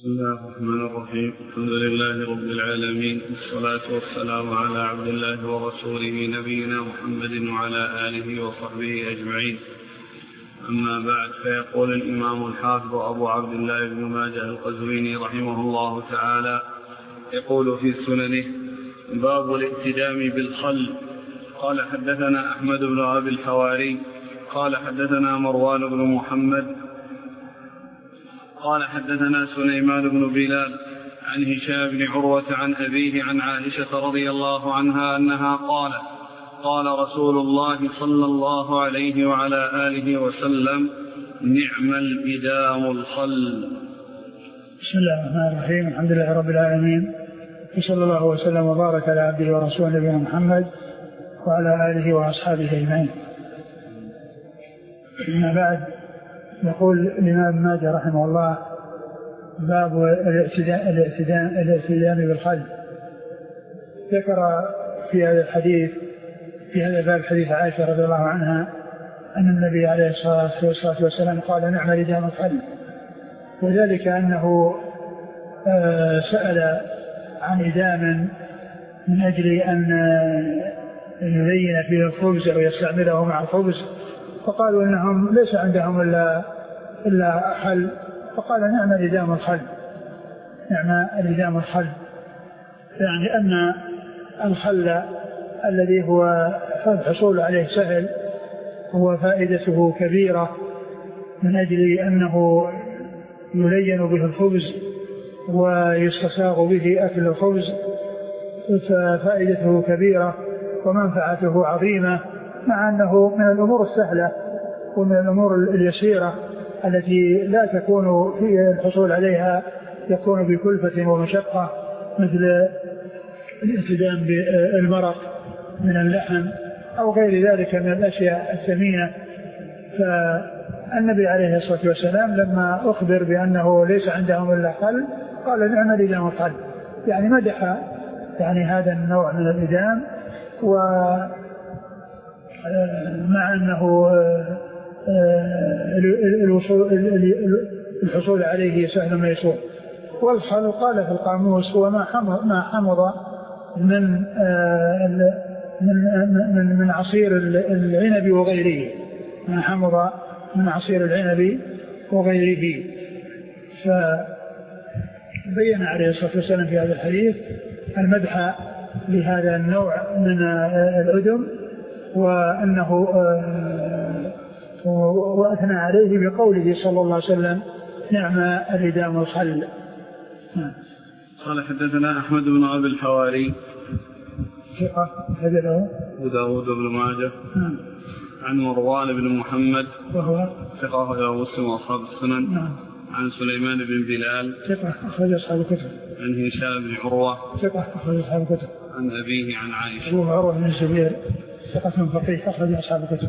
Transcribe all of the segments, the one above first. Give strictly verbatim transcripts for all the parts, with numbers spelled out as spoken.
بسم الله الرحمن الرحيم. الحمد لله رب العالمين، والصلاة والسلام على عبد الله ورسوله نبينا محمد وعلى آله وصحبه أجمعين. أما بعد، فيقول الإمام الحافظ أبو عبد الله بن ماجه القزويني رحمه الله تعالى يقول في سننه: باب الائتدام بالخل. قال حدثنا أحمد بن أبي الحواري قال حدثنا مروان بن محمد قال حدثنا سليمان بن بلال عن هشام بن عروة عن أبيه عن عائشة رضي الله عنها أنها قالت: قال رسول الله صلى الله عليه وعلى آله وسلم: نعم الإدام الخل. بسم الله الرحمن الرحيم. الحمد لله رب العالمين، وصلى الله وسلم وبارك على عبده ورسوله نبينا محمد وعلى آله وأصحابه أجمعين. أما بعد، يقول الإمام ماجه رحمه الله: باب الائتدام بالخل. ذكر في هذا الحديث في هذا الباب حديث عائشة رضي الله عنها أن النبي عليه الصلاة والسلام قال: نعم الإدام الخل، وذلك أنه سأل عن إدام من أجل أن يلين فيه الخبز أو يستعمله مع الخبز، فقالوا إنهم ليس عندهم إلا إلا خل، فقال: نعم الإدام الخل، نعم الإدام الخل، يعني أن الخل الذي هو الحصول عليه سهل هو فائدته كبيرة من أجل أنه يلين به الخبز ويستساغ به أكل الخبز، ففائدته كبيرة ومنفعته عظيمة، مع أنه من الأمور السهلة ومن الأمور اليسيرة التي لا تكون في الحصول عليها يكون بكلفة ومشقة، مثل الائتدام بالمرق من اللحم أو غير ذلك من الأشياء الثمينة. فالنبي عليه الصلاة والسلام لما أخبر بأنه ليس عندهم إلا خل قال: نعم الإدام الخل، يعني مدح يعني هذا النوع من الإدام، ومع أنه الحصول عليه سهل ميسور. والخل قال في القاموس هو ما حمض من من من عصير العنب وغيره، ما حمض من عصير العنب وغيره. فبين عليه الصلاة والسلام في هذا الحديث المدح لهذا النوع من الأدم، وأنه وأثنى عليه بقوله صلى الله عليه وسلم: نعم الإدام الخل. قال حدثنا أحمد بن أبي الحواري ثقة حدثه أبو داود بن ماجه عن مروان بن محمد وهو ثقة أخرجه مسلم وأصحاب السنن. نعم. عن سليمان بن بلال ثقة أخرج أصحاب الكتب. عن هشام بن عروة ثقة أخرج أصحاب الكتب. عن أبيه عن عائشة. أبوه عروة بن الزبير ثقة فقيه أخرج أصحاب الكتب.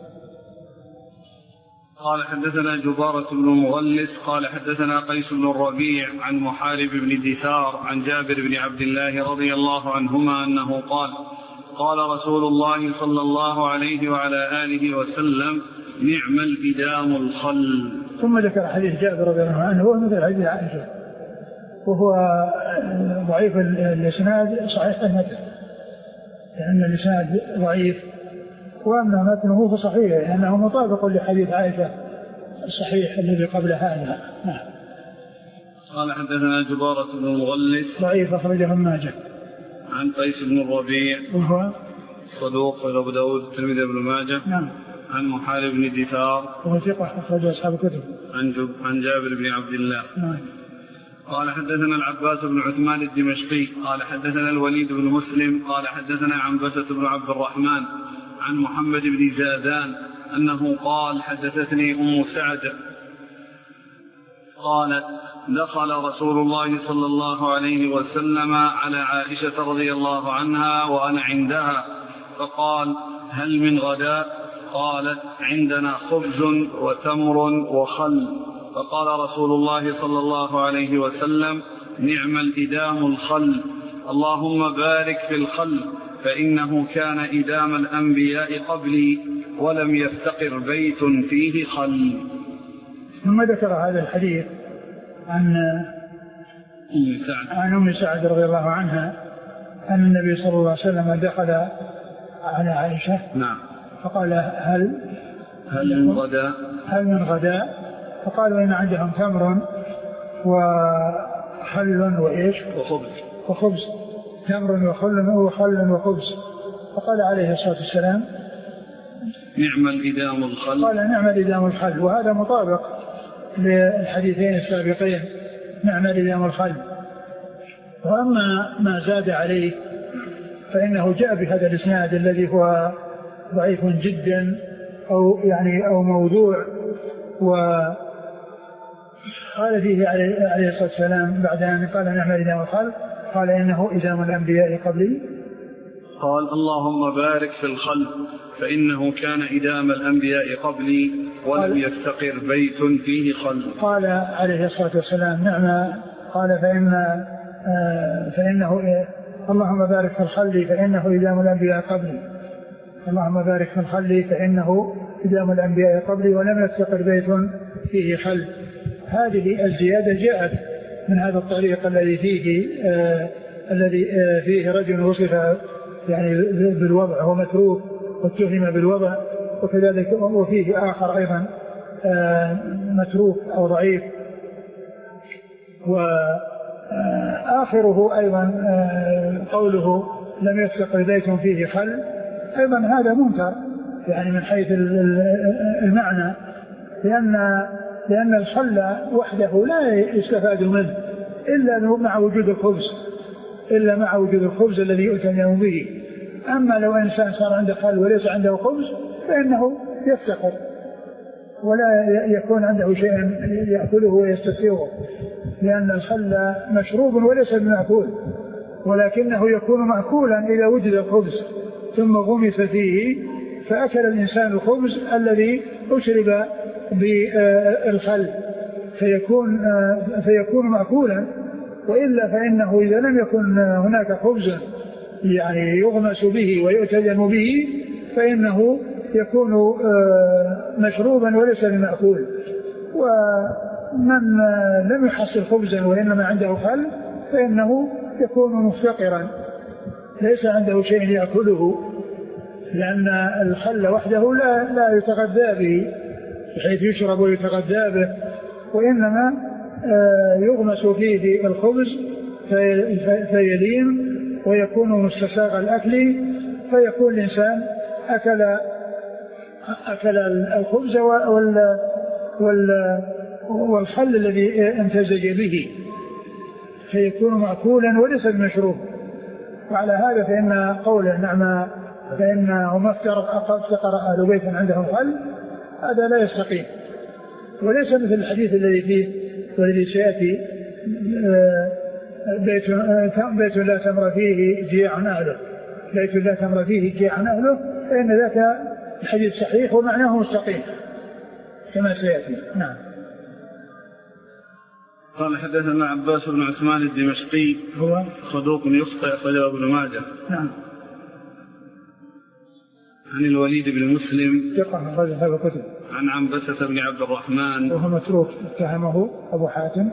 قال حدثنا جبارة بن مغلس قال حدثنا قيس بن الربيع عن محارب بن دثار عن جابر بن عبد الله رضي الله عنهما أنه قال: قال رسول الله صلى الله عليه وعلى آله وسلم: نعم الإدام الخل. ثم ذكر حديث جابر رضي الله عنه وهو مثل حديث عائشة، وهو ضعيف الإسناد صحيح المتن، لأن الإسناد ضعيف، وأما متنه فصحيح لأنه مطابق لحديث عائشة الصحيح الذي قبل هذا. نعم. قال حدثنا جبارة بن مغلس ضعيف أخرجه ابن ماجه. عن قيس بن الربيع وهو صدوق أبو داود الترمذي بن ماجه. نعم. عن محارب بن دثار وهو ثقة أخرجه أصحاب الكتب. عن جب عن جابر بن عبد الله. نعم. قال حدثنا العباس بن عثمان الدمشقي قال حدثنا الوليد بن مسلم قال حدثنا عنبسة بن عبد الرحمن عن محمد بن زادان أنه قال: حدثتني أم سعد قالت: دخل رسول الله صلى الله عليه وسلم على عائشة رضي الله عنها وأنا عندها، فقال: هل من غداء؟ قالت: عندنا خبز وتمر وخل. فقال رسول الله صلى الله عليه وسلم: نعم الإدام الخل، اللهم بارك في الخل، فإنه كان إدام الأنبياء قبلي ولم يفتقر بيت فيه خل. ثم ذكر هذا الحديث عن أم سعد عن أم سعد رضي الله عنها أن النبي صلى الله عليه وسلم دخل على عائشة نعم فقال هل هل من غداء هل من غداء فقالوا إن عندهم تمر وخل وإيش وخبز وخبز تمر وخل وخل وخبز. فقال عليه الصلاة والسلام نعم الإدام الخل. قال نعم الإدام الخل، وهذا مطابق للحديثين السابقين نعم الإدام الخل. وأما ما زاد عليه فإنه جاء بهذا الإسناد الذي هو ضعيف جدا أو يعني أو موضوع. وقال فيه عليه الصلاة والسلام بعد أن قال نعم الإدام الخل قال إنه إدام الأنبياء قبلي. قال اللهم بارك في الخل فإنه كان إدام الأنبياء قبلي ولم يفتقر بيت فيه خل. قال عليه الصلاة والسلام نعم قال فإن آه فإنه إيه اللهم بارك في الخل فإنه إدام الأنبياء قبلي اللهم بارك في الخل فإنه إدام الأنبياء قبلي ولم يفتقر بيت فيه خل. هذه الزيادة جاءت من هذا الطريق الذي فيه آه الذي آه فيه رجل وصف يعني بالوضع هو متروك واتهم بالوضع، وكذلك وفيه آخر أيضا آه متروك أو ضعيف، وآخره أيضا آه قوله لم يفتقر بيت فيه خل أيضا هذا منكر يعني من حيث المعنى، لأن لأن الخل وحده لا يستفاد منه إلا مع وجود الخبز إلا مع وجود الخبز الذي يؤتمن به. أما لو إنسان صار عنده خل وليس عنده خبز فإنه يفتقر ولا يكون عنده شيء يأكله ويستسيغه، لأن الخل مشروب وليس بمأكول، ولكنه يكون مأكولا إذا وجد الخبز ثم غمس فيه فأكل الإنسان الخبز الذي أشرب بالخل فيكون فيكون مأكولا. وإلا فإنه إذا لم يكن هناك خبز يعني يغمس به ويؤتجن به فإنه يكون مشروبا وليس بمأكول. ومن لم يحصل خبزا وإنما عنده خل فإنه يكون مفتقرا ليس عنده شيء يأكله، لأن الخل وحده لا لا يتغذى به بحيث يشرب ويتغذى به، وإنما يغمس فيه الخبز فيلين ويكون مستساغ الأكل فيكون الإنسان أكل أكل الخبز وال وال والخل الذي امتزج به فيكون مأكولا وليس بمشروب. وعلى هذا فإن قوله نعم فإنه ما افتقر أهل بيت عندهم خل هذا لا يستقيم، وليس مثل الحديث الذي فيه والذي سيأتي بيت, بيت لا تمر فيه جياع أهله بيت لا تمر فيه جياع أهله فإن ذاك الحديث صحيح ومعناه مستقيم كما سيأتي. نعم. قال حدثنا عباس بن عثمان الدمشقي هو صدوق يخطئ أخرجه ابن ماجه. نعم. عن الوليد بن مسلم ثقة أخرجه أصحاب الكتب. عن عنبسة بن عبد الرحمن وهو متروك اتهمه أبو حاتم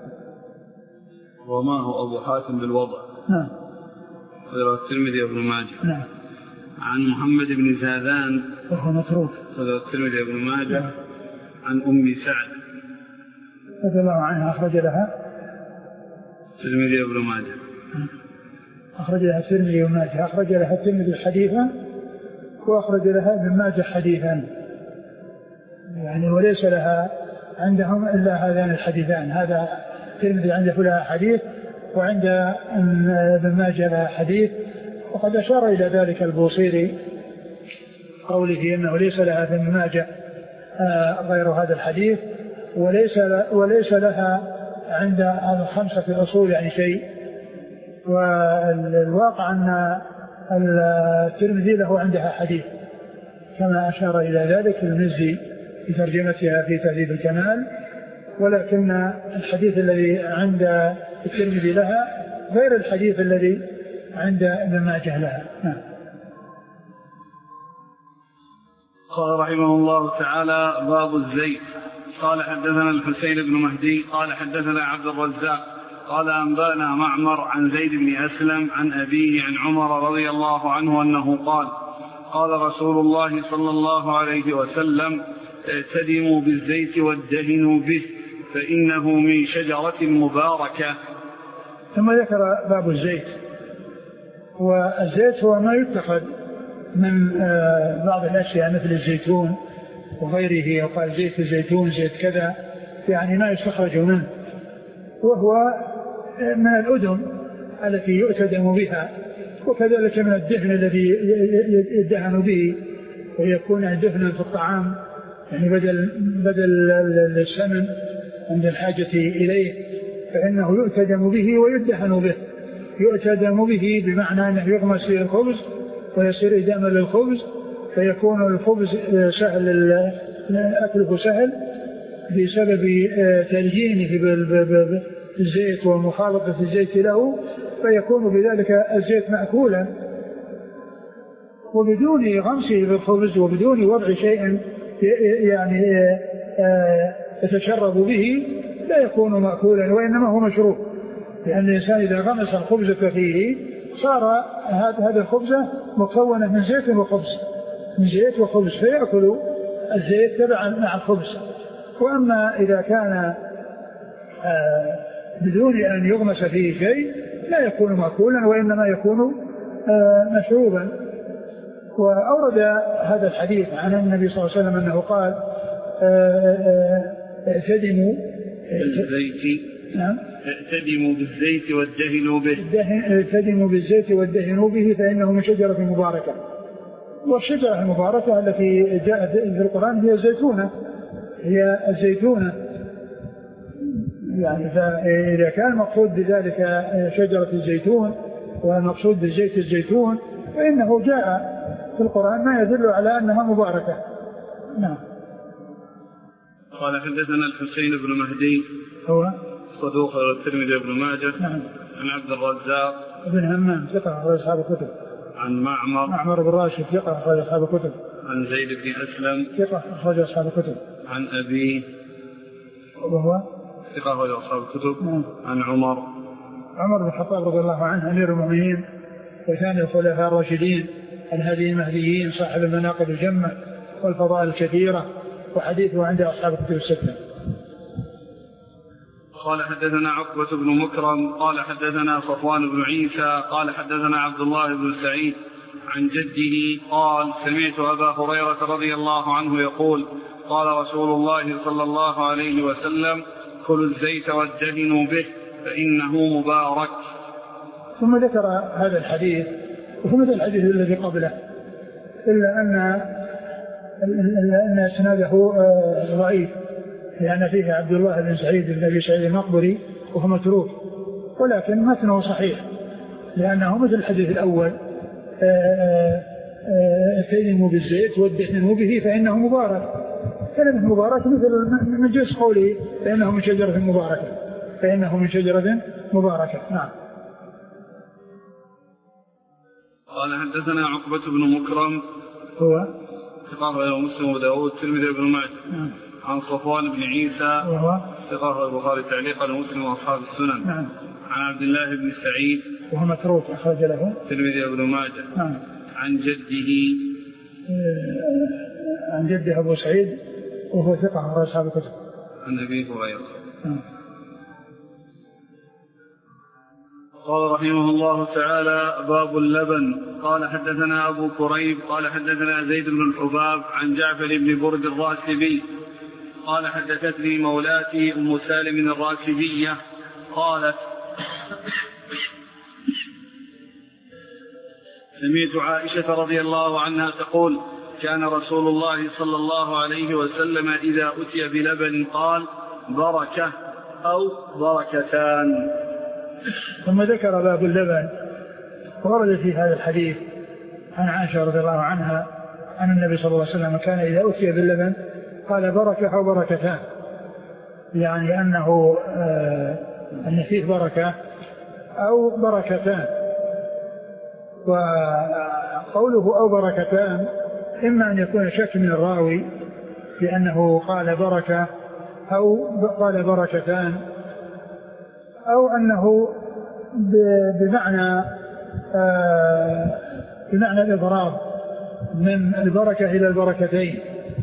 وما هو أبو حاتم بالوضع. نعم. رواه الترمذي وابن ماجه. نعم. عن محمد بن زادان وهو متروك رواه الترمذي وابن ماجه. نعم. عن أم سعد رضي الله عنها أخرج لها الترمذي وابن ماجه. أخرج لها الترمذي وابن ماجه أخرج لها الترمذي حديثا وأخرج لها ابن ماجه حديثا، يعني وليس لها عندهم إلا هذان الحديثان، هذا الترمذي عنده لها حديث وعند ابن ماجه لها حديث. وقد أشار إلى ذلك البوصيري قوله إنه ليس لها في ابن ماجه غير هذا الحديث وليس وليس لها عند الخمسة الأصول يعني شيء. والواقع أن الترمذي له عندها حديث كما أشار إلى ذلك المزي في ترجمتها في تهذيب الكمال، ولكن الحديث الذي عند الترمذي لها غير الحديث الذي عند ابن ماجه لها. نعم. قال رحمه الله تعالى باب الزيت. قال حدثنا الحسين بن مهدي قال حدثنا عبد الرزاق قال أنبانا معمر عن زيد بن أسلم عن أبيه عن عمر رضي الله عنه أنه قال قال رسول الله صلى الله عليه وسلم اعتدموا بالزيت وادهنوا به فإنه من شجرة مباركة. ثم ذكر باب الزيت. والزيت هو ما يتخذ من بعض الأشياء مثل الزيتون وغيره، وقال زيت الزيتون زيت كذا، يعني ما يستخرج منه، وهو من الأدم التي يؤتدم بها، وكذلك من الدهن الذي يدهن به ويكون دهنا في الطعام، يعني بدل بدل السمن عند الحاجة إليه، فإنه يؤتدم به ويدهن به. يؤتدم به بمعنى أنه يغمس فيه الخبز ويصير إداما للخبز، فيكون الخبز سهل أكله سهل بسبب تلجينه بالزيت ومخالطة الزيت له، فيكون بذلك الزيت مأكولا، وبدون غمسه بالخبز وبدون وضع شيء يعني يتشرب به لا يكون مأكولا، وإنما هو مشروب، لأن الإنسان إذا غمس الخبز فيه صار هذا الخبز مكونة من زيت وخبز من زيت وخبز فيأكل الزيت تبعا مع الخبز. وأما إذا كان بدون أن يغمس فيه شيء لا يكون مأكولا، وإنما يكون مشروبا. وأورد هذا الحديث عن النبي صلى الله عليه وسلم أنه قال اعتدموا بالزيت نعم اعتدموا بالزيت وادهنوا به اعتدموا بالزيت وادهنوا به فإنه من شجرة مباركة. والشجرة المباركة التي جاءت في القرآن هي الزيتونة هي الزيتونة يعني فإذا كان المقصود بذلك شجرة الزيتون والمقصود بالزيت الزيتون فإنه جاء في القرآن ما يدل على أنها مباركة. نعم. قال حدثنا الحسين بن مهدي هو صدوق الترمذي بن ماجه. نعم. عن عبد الرزاق بن همام ثقة أخرج أصحاب الكتب. عن معمر معمر بن راشد ثقة أخرج أصحاب الكتب. عن زيد بن أسلم ثقة أخرج أصحاب الكتب. عن أبيه وهو ثقة أخرج أصحاب الكتب. نعم. عن عمر عمر بن الخطاب رضي الله عنه أمير المؤمنين وثاني الخلفاء الراشدين الهادي المهديين صاحب المناقب الجمة والفضائل الكثيرة، وحديثه عند أصحاب الكتب الستة. قال حدثنا عقبة بن مكرم قال حدثنا صفوان بن عيسى قال حدثنا عبد الله بن سعيد عن جده قال سمعت أبا هريرة رضي الله عنه يقول قال رسول الله صلى الله عليه وسلم كلوا الزيت وادهنوا به فإنه مبارك. ثم ذكر هذا الحديث وهو مثل الحديث الذي قبله، إلا أن أن إسناده ضعيف، لأن فيه عبد الله بن سعيد بن أبي سعيد المقبري وهو متروك، ولكن متنه صحيح لأنه مثل الحديث الأول اعتدموا بالزيت وادهنوا به فإنه مبارك. كلمة مبارك مثل من جنس قوله فإنه من شجرة مباركة فإنه من شجرة مباركة. نعم. قال حدثنا عقبة بن مكرم هو ثقة مسلم وداود الترمذي بن ماجه. نعم. عن صفوان بن عيسى وهو ثقة البخاري تعليقا ومسلم وأصحاب السنن. نعم. عن عبد الله بن سعيد وهو متروك أخرج له الترمذي بن ماجه. نعم. عن جده عن جده أبو سعيد وهو ثقة أخرج أصحاب الكتب. عن أبي هريرة. نعم. قال رحمه الله تعالى باب اللبن. قال حدثنا أبو كريب قال حدثنا زيد بن الحباب عن جعفر بن برد الراسبي قال حدثتني مولاتي أم سالم الراسبية قالت سمعت عائشة رضي الله عنها تقول كان رسول الله صلى الله عليه وسلم إذا أتي بلبن قال بركة أو بركتان. ثم ذكر باب اللبن. ورد في هذا الحديث عن عائشة رضي الله عنها أن النبي صلى الله عليه وسلم كان إذا أتي باللبن قال بركة أو بركتان، يعني أنه آه أن فيه بركة أو بركتان. وقوله أو بركتان إما أن يكون شك من الراوي لأنه قال بركة أو قال بركتان، أو أنه بمعنى بمعنى الإضراب من البركة إلى البركتين،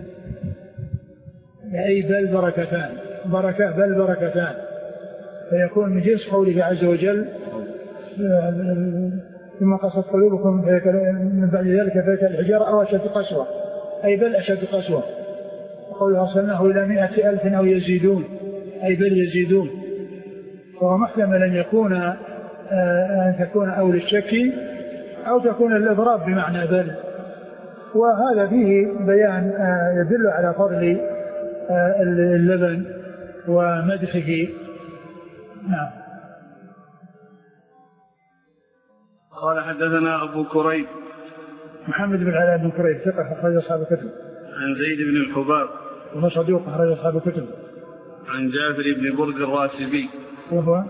أي بل بركتان، بركة بل بركتان، فيكون من جنس قوله عز وجل ثم قست قلوبكم من بعد ذلك فيك الحجارة أو أشد قسوة، أي بل أشد قسوة. وقول أرسلناه إلى مئة ألف أو يزيدون، أي بل يزيدون. وهو محتمل أن يكون أن تكون أو للشك أو تكون الإضراب بمعنى بل. وهذا فيه بيان يدل على فضل اللبن ومدحه. نعم. قال حدثنا أبو كريب محمد بن علاء بن كريب ثقة أخرج أصحاب الكتب. عن زيد بن الحباب وهو صدوق أخرج أصحاب الكتب. عن جابر بن برد الراسبي وهو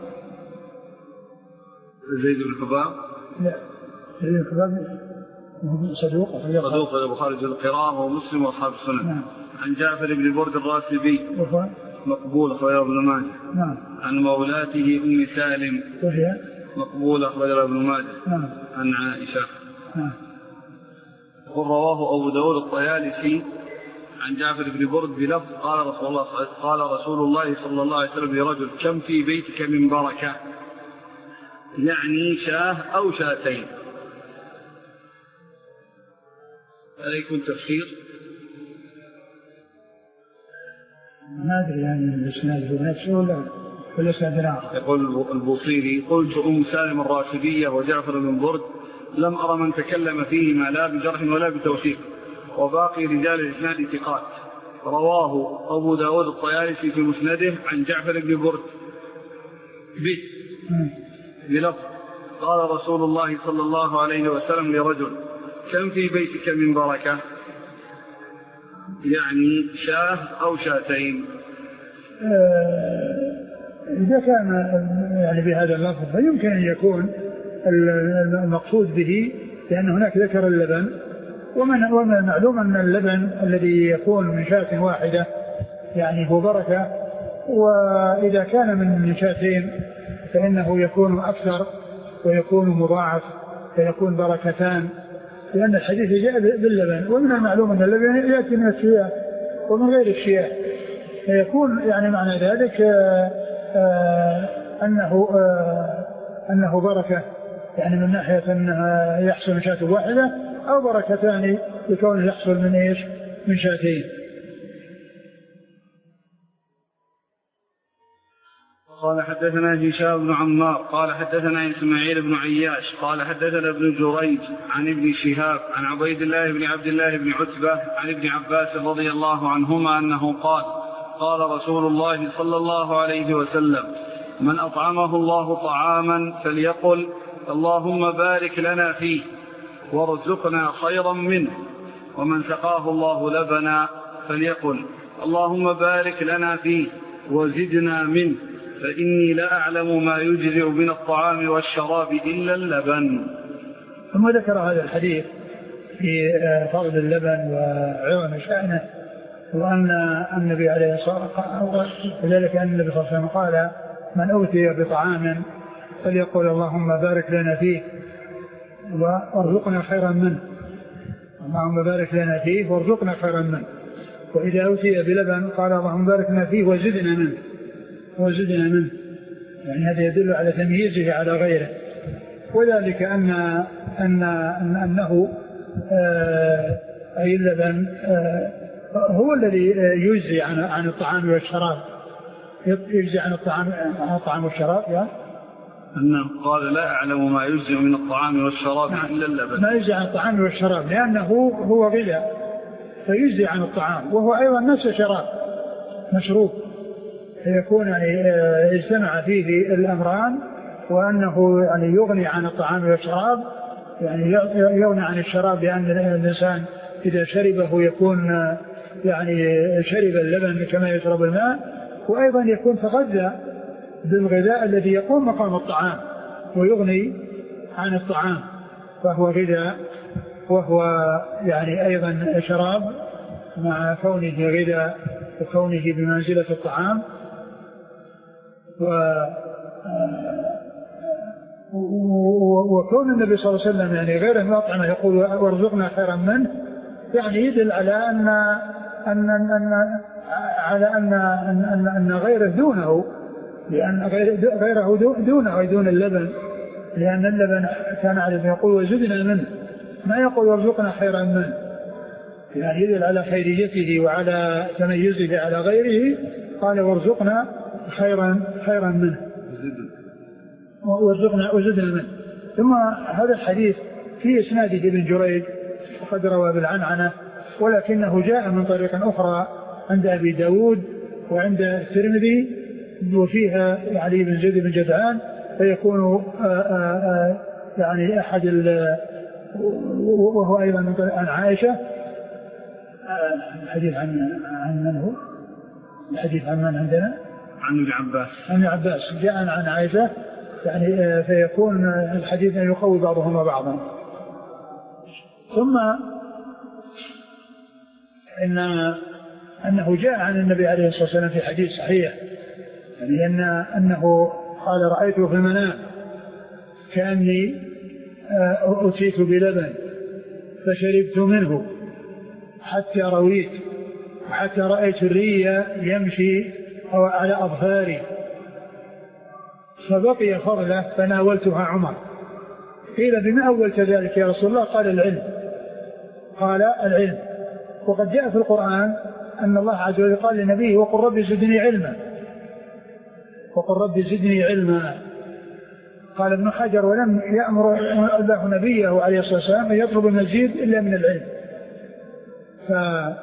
زيد بن الحباب لا زيد بن الحباب صدوق صدوق البخاري في القراءة ومسلم وأصحاب السنن. نعم. عن جابر بن برد الراسبي وهو مقبول أخرج ابن ماجه. نعم. عن مولاته أم سالم وهي مقبول أخرج ابن ماجه. نعم. عن عائشة. نعم. ورواه أبو داود الطيالسي عن جابر بن برد بلفظ قال رسول الله قال رسول الله صلى الله عليه وسلم لرجل كم في بيتك من بركة، يعني شاه أو شاتين. عليكم تفسير؟ ما أدري يعني الإسناد في نفسه ولا ولا سنة. يقول البوصيري قلت أم سالم الراشدية وجعفر بن برد لم أرى من تكلم فيهما لا بجرح ولا بتوثيق، وباقي رجال الإسناد ثقات. رواه أبو داود الطيالسي في مسنده عن جعفر بن برد بلفظ قال رسول الله صلى الله عليه وسلم لرجل كم في بيتك من بركة، يعني شاه أو شاتين. إذا كان يعني بهذا اللفظ فيمكن أن يكون المقصود به لأن هناك ذكر اللبن، ومن ومن المعلوم أن اللبن الذي يكون من شاة واحدة يعني هو بركة، وإذا كان من شاتين فإنه يكون أكثر ويكون مضاعف فيكون بركتان، لأن الحديث جاء باللبن، ومن المعلوم أن اللبن يأتي من الشياه ومن غير الشياه، فيكون يعني معنى ذلك آآ آآ أنه آآ أنه بركة، يعني من ناحية أنها يحصل من شاة واحدة، أو بركتان لكونه يحصل من إيش من شاتين. قال حدثنا هشام بن عمار قال حدثنا إسماعيل بن عياش قال حدثنا ابن جريج عن ابن شهاب عن عبيد الله بن عبد الله بن عتبة عن ابن عباس رضي الله عنهما أنه قال قال رسول الله صلى الله عليه وسلم من أطعمه الله طعاما فليقل اللهم بارك لنا فيه وارزقنا خيرا منه، ومن سقاه الله لبنا فليقل اللهم بارك لنا فيه وزدنا منه، فإني لا أعلم ما يجزئ من الطعام والشراب إلا اللبن. ثم ذكر هذا الحديث في فضل اللبن وعظم شأنه، وأن النبي عليه الصلاة والسلام ذلك أن النبي صلى الله عليه وسلم قال من أوتي بطعام فليقول اللهم بارك لنا فيه وارزقنا خيرا منه، اللهم بارك لنا فيه وارزقنا خيرا منه. وإذا أوتي بلبن قال اللهم بارك لنا فيه وزدنا منه وزدنا منه، يعني هذا يدل على تمييزه على غيره، وذلك أن أن أن أنه آه أي اللبن آه هو الذي يجزي عن عن الطعام والشراب، يجزي عن الطعام عن الطعام والشراب. يعني أنه قال لا أعلم ما يجزي من الطعام والشراب نعم. إلا اللبن، ما يجزي عن الطعام والشراب لأنه هو غذاء فيجزي عن الطعام، وهو أيضا نفس شراب مشروب، فيكون يعني اجتمع فيه الأمران، وأنه يعني يغني عن الطعام والشراب، يعني يغني عن الشراب لأن الإنسان إذا شربه يكون يعني شرب اللبن كما يشرب الماء، وأيضا يكون تغذى بالغذاء الذي يقوم مقام الطعام ويغني عن الطعام، فهو غذاء وهو يعني أيضا شراب مع كونه غذاء وكونه بمنزلة الطعام. وكون النبي صلى الله عليه وسلم يعني غيره من الأطعمة يقول وارزقنا خيرا منه يعني يدل على أن أن أن على أن أن أن غيره دونه، لأن غيره دونه أي دون اللبن، لأن اللبن كان عليه يقول وزدنا منه، ما يقول وارزقنا خيرا منه، يعني يدل على خيريته وعلى تميزه على غيره. قال وارزقنا خيرا خيرا منه وارزقنا وزدنا منه. ثم هذا الحديث في إسناده ابن جريج وقد روى بالعنعنة، ولكنه جاء من طريق أخرى عند أبي داود وعند الترمذي وفيها علي بن زيد بن جدعان، فيكون آآ آآ يعني أحد وهو أيضا من طريق عن عائشة. الحديث عن عن من هو؟ الحديث عن من عندنا؟ عن ابن عباس. عن ابن عباس جاء عن عائشة، يعني فيكون الحديث يقوي بعضهما بعضا. ثم إن أنه جاء عن النبي عليه الصلاة والسلام في حديث صحيح، يعني أن أنه قال رأيته في المنام كأني أتيت بلبن فشربت منه حتى رويت وحتى رأيت الري يمشي على أظفاري فبقي فضلة فناولتها عمر. قيل بما أولت ذلك يا رسول الله؟ قال العلم. قال العلم. وقد جاء في القرآن أن الله عز وجل قال لنبيه وقل رب زدني علما، وقل رب زدني علما. قال ابن حجر ولم يأمر الله نبيه عليه الصلاة والسلام أن يطلب المزيد إلا من العلم. ف...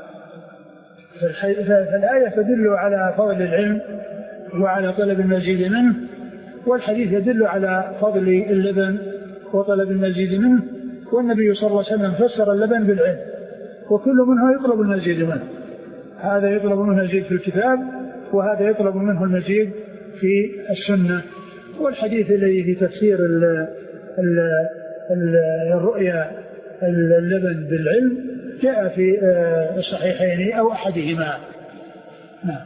فالآية تدل على فضل العلم وعلى طلب المزيد منه، والحديث يدل على فضل اللبن وطلب المزيد منه. والنبي صلى الله عليه وسلم فسر اللبن بالعلم، وكل منه يطلب المزيد منه، هذا يطلب منه المزيد في الكتاب وهذا يطلب منه المزيد في السنة. والحديث الذي في تفسير ال ال ال الرؤيا اللبن بالعلم جاء في الصحيحين أو أحدهما. نعم.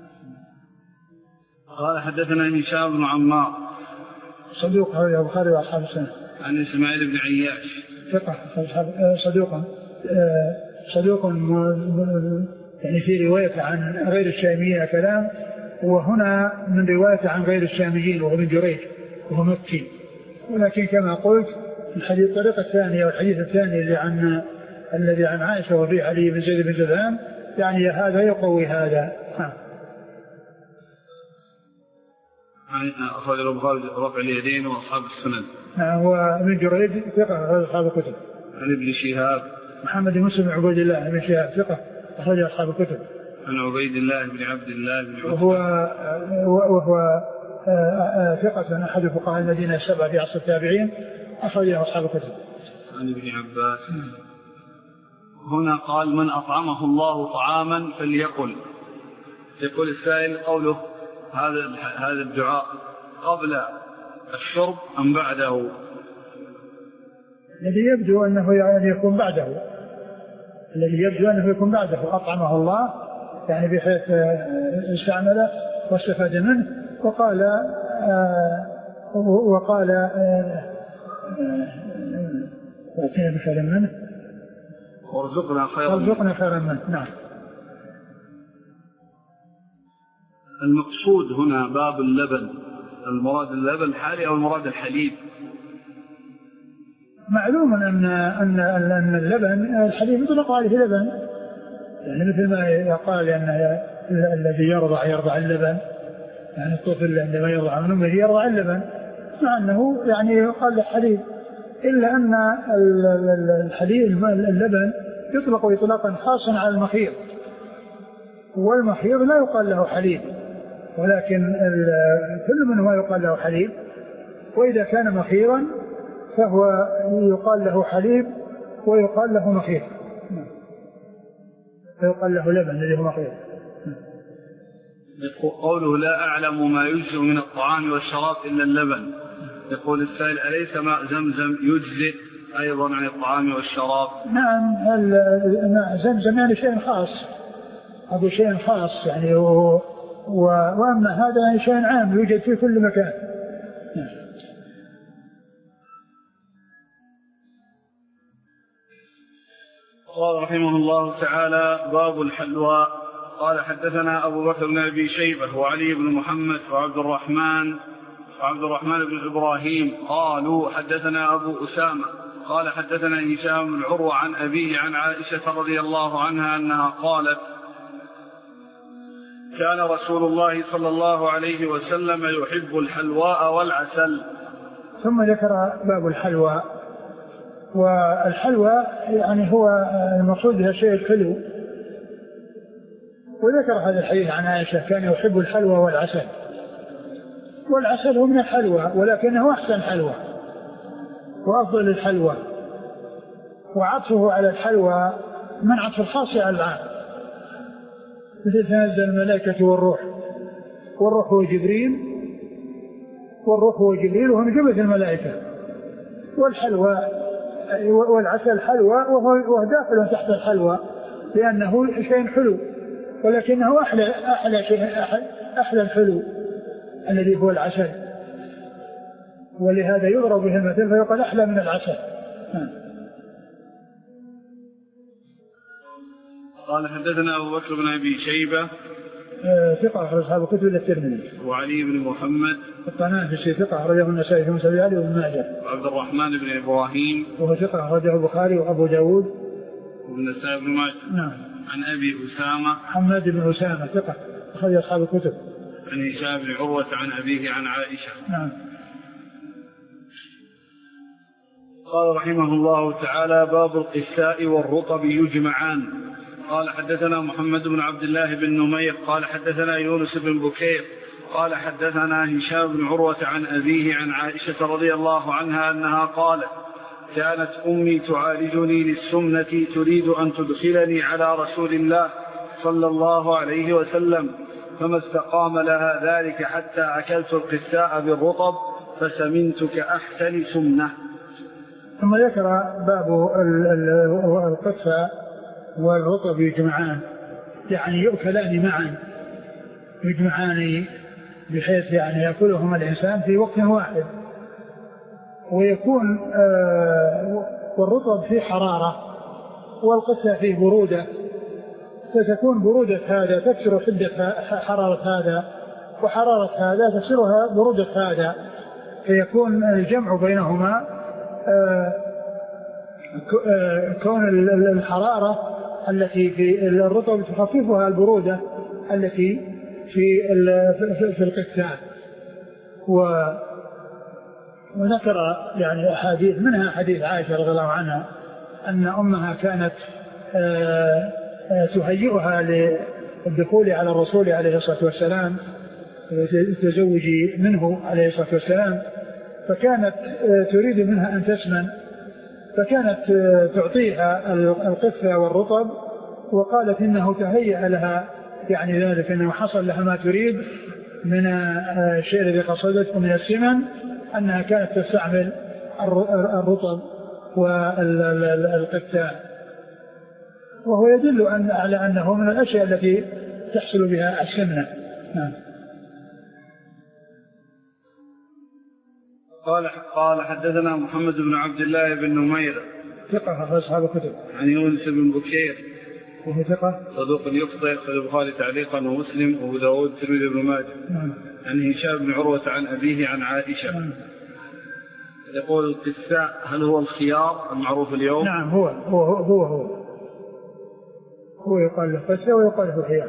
قال حدثنا هشام بن عمار صدوق رواه البخاري وأصحاب السنة. عن إسماعيل بن عياش ثقة صدوق صدوق يعني في رواية عن غير الشاميين كلام، وهنا من رواية عن غير الشاميين وهو ابن جريج وهو مكي. ولكن كما قلت الحديث الطريقة الثانية والحديث الثاني اللي عن الذي عن عائشة وفي علي بن زيد بن جدعان يعني هذا يقوي هذا. ها. أخرج البخاري رفع اليدين وأصحاب السنن. نعم. وابن جريج ثقة أصحاب الكتب. عن ابن شهاب محمد بن مسلم عبيد الله بن شهاب ثقة أخرج أصحاب الكتب. عن عبيد الله بن عبد الله بن عتبة وهو وهو ثقة أحد فقهاء المدينة السبعة في عصر التابعين أخرج أصحاب الكتب. عن ابن عباس. هنا قال من أطعمه الله طعاما فليقل. يقول السائل قوله هذا هذا الدعاء قبل الشرب أم بعده؟ الذي يبدو أنه يعني يكون بعده، الذي يبدو أنه يكون بعده أطعمه الله يعني بحيث استعمله واستفاد منه وقال آه وقال وأتينا بخير منه وارزقنا خيرا وارزقنا خيرا منه. نعم. المقصود هنا باب اللبن، المراد اللبن الحالي أو المراد الحليب؟ معلوم أن أن أن اللبن الحليب يطلق عليه لبن، يعني مثل ما يقال أن الذي يرضع يرضع اللبن، يعني الطفل عندما يرضع من أمه يرضع اللبن، مع أنه يعني يقال له حليب، إلا أن الحليب اللبن يطلق إطلاقا خاصا على المخيط، والمخيط لا يقال له حليب، ولكن كل منهما يقال له حليب. وإذا كان مخيرا فهو يقال له حليب ويقال له مخيط، فيقال له لبن الذي هو مخيط. قوله لا أعلم ما يجزئ من الطعام والشراب إلا اللبن. يقول السائل أليس ماء زمزم يجزئ أيضا عن الطعام والشراب؟ نعم. ماء زمزم يعني شيء خاص، هذا شيء خاص يعني، و... و... وأما هذا يعني شيء عام يوجد في كل مكان، قال رحمه الله تعالى: باب الحلوى. قال: حدثنا أبو بكر بن أبي شيبة وعلي بن محمد وعبد الرحمن وعبد الرحمن بن إبراهيم قالوا: حدثنا أبو أسامة قال: حدثنا هشام بن عروة عن أبيه عن عائشة رضي الله عنها أنها قالت: كان رسول الله صلى الله عليه وسلم يحب الحلواء والعسل. ثم ذكر باب الحلوى. والحلوى يعني هو المقصود بها شيء الحلو، وذكر هذا الحديث عن عائشة كان يحب الحلوى والعسل. والعسل هو من الحلوى ولكنه أحسن حلوى وأفضل الحلوى، وعطفه على الحلوى من عطف الخاص على العام، مثل تنزل الملائكة والروح، والروح هو جبريل والروح هو جبريل وهم جملة الملائكة. والحلوى والعسل حلوى وهو داخل تحت الحلوى لأنه شيء حلو، ولكنه أحلى أحلى شيء أحلى الحلو الذي هو العسل، ولهذا يضرب به المثل فيقال أحلى من العسل. قال: حدثنا أبو بكر بن أبي شيبة ثقة أخرج أصحاب الكتب إلا الترمذي. وعلي بن محمد الطنافسي ثقة أخرجه النسائي في مسند علي وابن ماجه. وعبد الرحمن بن إبراهيم وهو ثقة أخرجه البخاري وأبو داود والنسائي بن ماجه. نعم. عن أبي أسامة حماد بن أسامة ثقة أخرج أصحاب الكتب. عن هشام بن عروة عن أبيه عن عائشة. نعم. قال رحمه الله تعالى: باب القساء والرطب يجمعان. قال: حدثنا محمد بن عبد الله بن نمير قال: حدثنا يونس بن بكير قال: حدثنا هشام بن عروة عن أبيه عن عائشة رضي الله عنها أنها قالت: كانت أمي تعالجني للسمنة تريد أن تدخلني على رسول الله صلى الله عليه وسلم، فما استقام لها ذلك حتى أكلت القساء بالرطب فسمنت كأحسن سمنة. ثم ذكر باب القساء والرطب يجمعان، يعني يؤكلان معا، يجمعان بحيث يعني يأكلهما الإنسان في وقت واحد، ويكون آه والرطب فيه حرارة والقساء فيه برودة، فتكون برودة هذا تكسر حدة حرارة هذا، وحرارة هذا تكسرها برودة هذا، فيكون الجمع بينهما آه كون الحرارة التي في الرطب تخففها البرودة التي في في القساء. وذكر يعني أحاديث منها حديث عائشة رضي الله عنها أن أمها كانت تهيئها للدخول على الرسول عليه الصلاة والسلام، تزوجي منه عليه الصلاة والسلام، فكانت تريد منها أن تسمن، فكانت تعطيها القثة والرطب، وقالت إنه تهيأ لها يعني ذلك، أنه حصل لها ما تريد من الشيء الذي قصدته من السمن، أنها كانت تستعمل الرطب والقثة، وهو يدل أن على أنه من الأشياء التي تحصل بها السمنة. نعم. قال قال حدثنا محمد بن عبد الله بن نمير ثقة في أصحاب الكتب. عن يونس بن بكير وهو ثقة صدوق يخطئ، أخرج البخاري تعليقا ومسلم وأبو داود والترمذي وابن ماجه. نعم. عن هشام بن عروة عن أبيه عن عائشة. نعم. يقول القساء هل هو الخيار المعروف اليوم؟ نعم هو هو هو هو, هو. هو يقال له قساء ويقال له خيار.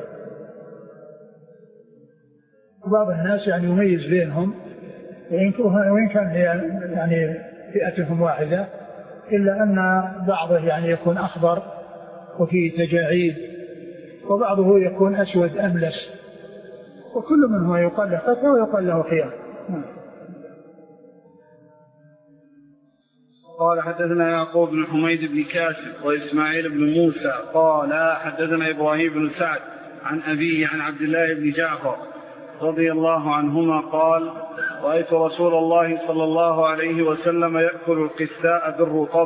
بعض الناس يعني يميز بينهم، وإن كان يعني فئتهم واحدة، إلا أن بعضه يعني يكون أخضر وفيه تجاعيد، وبعضه يكون أسود أملس، وكل منه يقال له قساء ويقال له خيار. قال حدثنا يعقوب بن حميد بن كاسب وإسماعيل بن موسى قال حدثنا إبراهيم بن سعد عن أبيه عن عبد الله بن جعفر رضي الله عنهما قال رأيت رسول الله صلى الله عليه وسلم يأكل القساء بالرطب.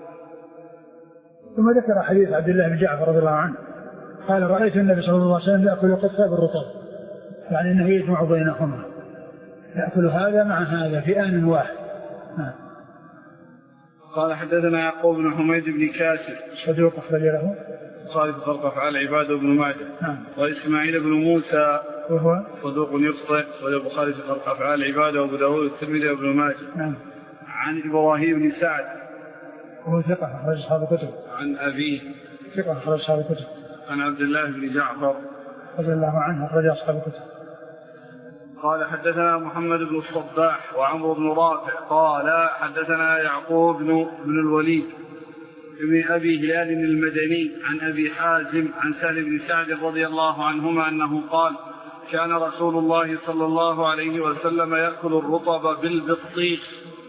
ثم ذكر حديث عبد الله بن جعفر رضي الله عنه قال رأيت النبي صلى الله عليه وسلم يأكل القساء بالرطب، يعني أنه يجمع بينهما، يأكل هذا مع هذا في آن واحد. قال حدثنا يعقوب بن حميد بن كاسر صدوق أخرج له خالد خلق أفعال عباده بن ماجه. نعم. وإسماعيل بن موسى وهو صدوق يخطئ والبخاري خلق أفعال عباده وأبو داود والترمذي وابن ماجه. نعم. عن إبراهيم بن سعد وهو ثقة أخرج أصحاب الكتب. عن أبيه ثقة أخرج أصحاب الكتب. عن عبد الله بن جعفر رضي الله عنه أخرج أصحاب الكتب. قال حدثنا محمد بن الصباح وعمرو بن رافع قال حدثنا يعقوب بن, بن الوليد ابن أبي هلال المدني عن أبي حازم عن سهل بن سعد رضي الله عنهما أنه قال كان رسول الله صلى الله عليه وسلم يأكل الرطب بالبطيخ.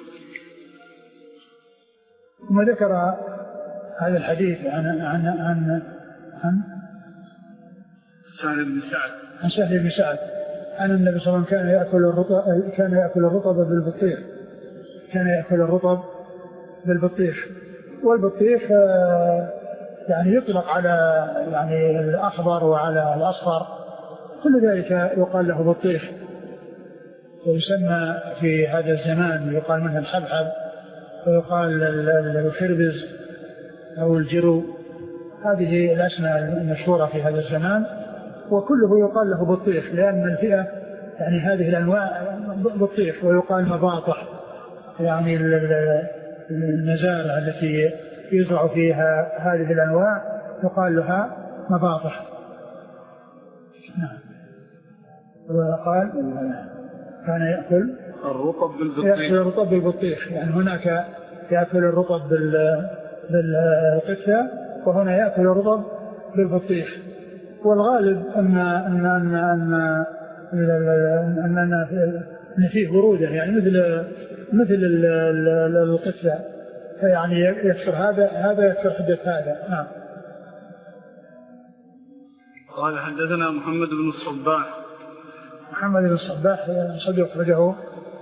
ثم ذكر هذا الحديث عن عن عن عن سهل بن سعد عن سهل بن سعد أن النبي صلى الله عليه وسلم كان يأكل الرطب كان يأكل الرطب بالبطيخ كان يأكل الرطب بالبطيخ والبطيخ يعني يطلق على يعني الأخضر وعلى الأصفر كل ذلك يقال له بطيخ ويسمى في هذا الزمان يقال منه الحبحب ويقال الخربز أو الجرو. هذه الأسماء المشهورة في هذا الزمان وكله يقال له بطيخ لأن الفئة يعني هذه الأنواع بطيخ ويقال مباطح يعني المزارع التي يزرع فيها هذه الأنواع يقال لها مباطح. نعم. وقال كان يأكل الرطب بالبطيخ يأكل الرطب بالبطيخ يعني هناك يأكل الرطب بالقثة وهنا يأكل الرطب بالبطيخ. والغالب أن أن أن أن أن أن فيه برودة يعني مثل مثل القثة يعني يكسر هذا هذا يكسر حدة هذا. نعم. قال حدثنا محمد بن الصباح محمد بن الصباح صديق أخرجه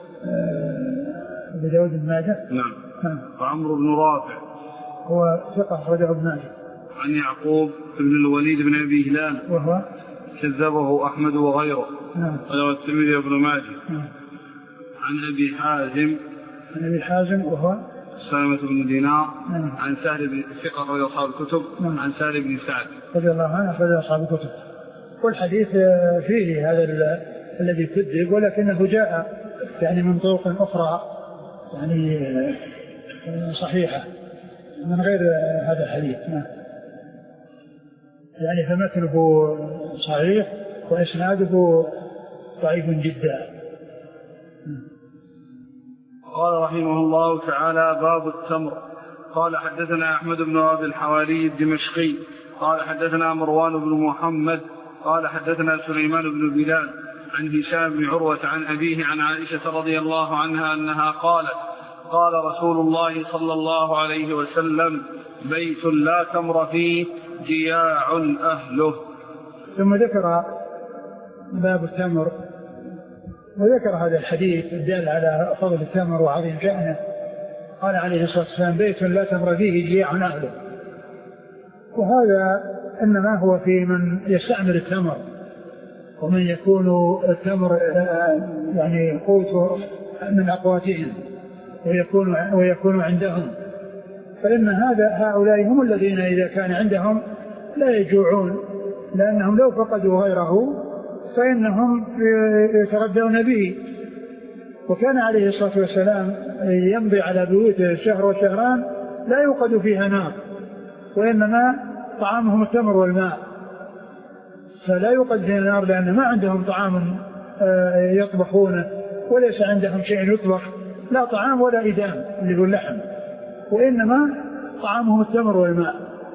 أبو داود بن ماجه. نعم. نعم. وعمرو بن رافع هو ثقة أخرجه ابن ماجه. عن يعقوب بن الوليد بن أبي هلال وهو كذبه أحمد وغيره. نعم. وله الترمذي وابن ماجه. نعم. عن أبي حازم عن أبي حازم وهو سلمة بن دينار. نعم. عن سهل بن ثقة رضي أصحاب الكتب. نعم. عن سهل بن سعد رضي الله عنه أخرج أصحاب الكتب. والحديث فيه هذا الذي كذب ولكنه جاء يعني من طرق أخرى يعني صحيحة من غير هذا الحديث. نعم. يعني فمتنه صحيح وإسناده ضعيف جدا. قال رحمه الله تعالى باب التمر. قال حدثنا أحمد بن أبي الحواري الدمشقي قال حدثنا مروان بن محمد قال حدثنا سليمان بن بلال عن هشام بن عروة عن أبيه عن عائشة رضي الله عنها أنها قالت قال رسول الله صلى الله عليه وسلم بيت لا تمر فيه جياع أهله. ثم ذكر باب التمر وذكر هذا الحديث الدال على فضل التمر وعظيم شأنه. قال عليه الصلاة والسلام بيت لا تمر فيه جياع أهله. وهذا إنما هو في من يستعمل التمر ومن يكون التمر يعني قوت من أقواتهم ويكون, ويكون عندهم فإن هذا هؤلاء هم الذين إذا كان عندهم لا يجوعون لأنهم لو فقدوا غيره فإنهم يتغذون به. وكان عليه الصلاة والسلام يمضي على بيوته الشهر وشهران لا يوقد فيها نار وإنما طعامهم التمر والماء فلا يوقد فيها نار لأن ما عندهم طعام يطبخونه وليس عندهم شيء يطبخ لا طعام ولا إدام اللي هو اللحم وإنما طعامهم التمر والماء.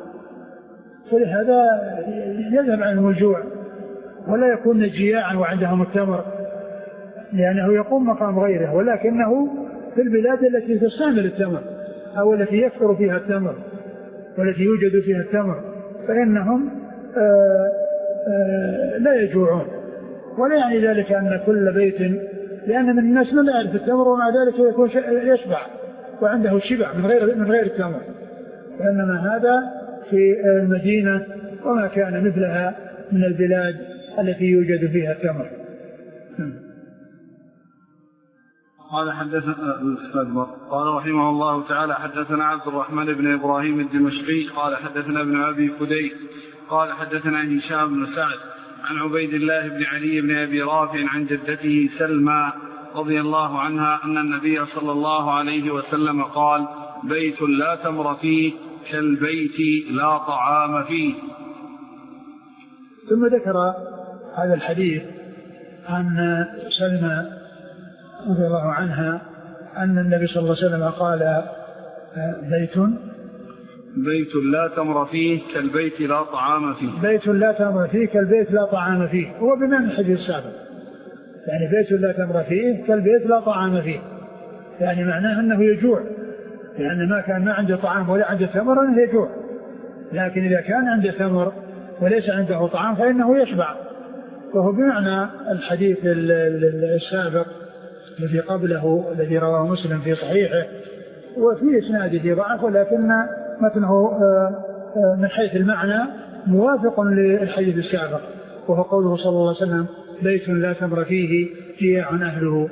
فلهذا يذهب عنهم الجوع ولا يكون جياعا وعندهم التمر لأنه يقوم مقام غيره ولكنه في البلاد التي تستعمل التمر أو التي يكثر فيها التمر والتي يوجد فيها التمر فإنهم آآ آآ لا يجوعون. ولا يعني ذلك أن كل بيت لأن من الناس من لا يعرف التمر ومع ذلك يكون يشبع وعنده الشبع من غير من غير التمر وإنما هذا في المدينة وما كان مثلها من البلاد التي يوجد فيها التمر. قال حدثنا قال رحمه الله تعالى حدثنا عبد الرحمن بن إبراهيم الدمشقي قال حدثنا ابن أبي فديك قال حدثنا هشام بن سعد عن عبيد الله بن علي بن أبي رافع عن جدته سلمى رضي الله عنها أن النبي صلى الله عليه وسلم قال بيت لا تمر فيه كالبيت لا طعام فيه. ثم ذكر هذا الحديث عن سلمى رضي الله عنها أن النبي صلى الله عليه وسلم قال بيت بيت لا تمر فيه كالبيت لا طعام فيه. بيت لا تمر فيه كالبيت لا طعام فيه هو بمعنى الحديث السابق، يعني بيت لا تمر فيه كالبيت لا طعام فيه، يعني معناه أنه يجوع، يعني ما كان ما عنده طعام ولا عنده ثمر أنه يجوع، لكن إذا كان عنده ثمر وليس عنده طعام فإنه يشبع، وهو بمعنى الحديث السابق الذي قبله الذي رواه مسلم في صحيحه وفي إسناده ضعف، ولكن متنه من حيث المعنى موافق للحديث السابق، وهو قوله صلى الله عليه وسلم بيت لا تمر فيه جياع أهله.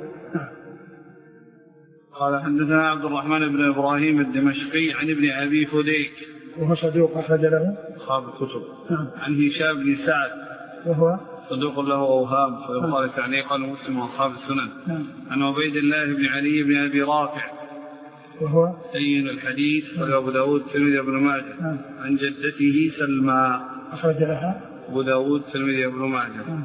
قال حدثنا عبد الرحمن بن إبراهيم الدمشقي عن ابن أبي فديك وهو صدوق أخرج له أصحاب الكتب. عن هشام بن سعد وهو صدوق له أوهام فيقال تعليقا مسلم وأصحاب السنن. عن عبيد الله بن علي بن أبي رافع وهو سيد الحديث وأبو داود تلميذ ابن ماجه. عن جدته سلمى أخرج لها أبو داود تلميذ ابن ماجه.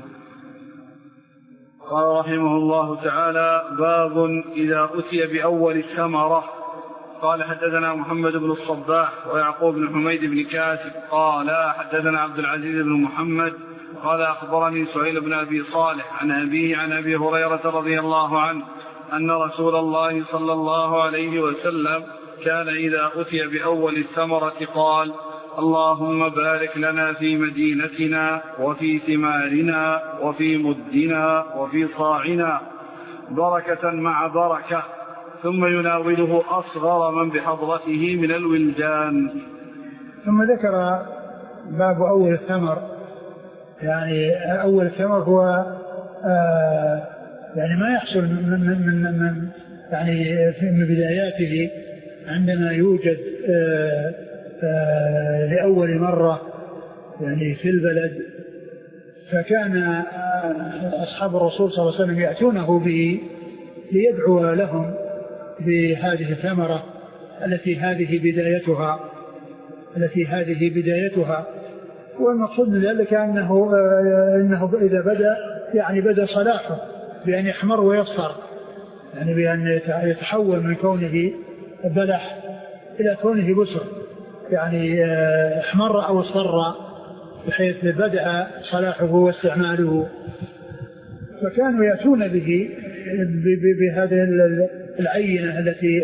قال رحمه الله تعالى باب إذا أتي بأول الثمرة. قال حدثنا محمد بن الصباح ويعقوب بن حميد بن كاسب قال حدثنا عبد العزيز بن محمد قال أخبرني سهيل بن أبي صالح عن أبيه عن أبي هريرة رضي الله عنه أن رسول الله صلى الله عليه وسلم كان إذا أتي بأول الثمرة قال اللهم بارك لنا في مدينتنا وفي ثمارنا وفي مدنا وفي صاعنا بركة مع بركة، ثم يناوله أصغر من بحضرته من الولدان. ثم ذكر باب أول الثمر، يعني أول الثمر هو آه يعني ما يحصل من, من, من, من يعني في بداياته عندما يوجد آه آه لأول مرة يعني في البلد، فكان أصحاب الرسول صلى الله عليه وسلم يأتونه به ليدعو لهم بهذه الثمرة التي هذه بدايتها التي هذه بدايتها والمقصود من ذلك أنه, إنه إذا بدأ يعني بدأ صلاحه بأن يحمر ويصفر، يعني بأن يتحول من كونه بلح إلى كونه بسر، يعني احمر أو اصفر بحيث بدأ صلاحه واستعماله. فكانوا يأتون به بهذه العينة التي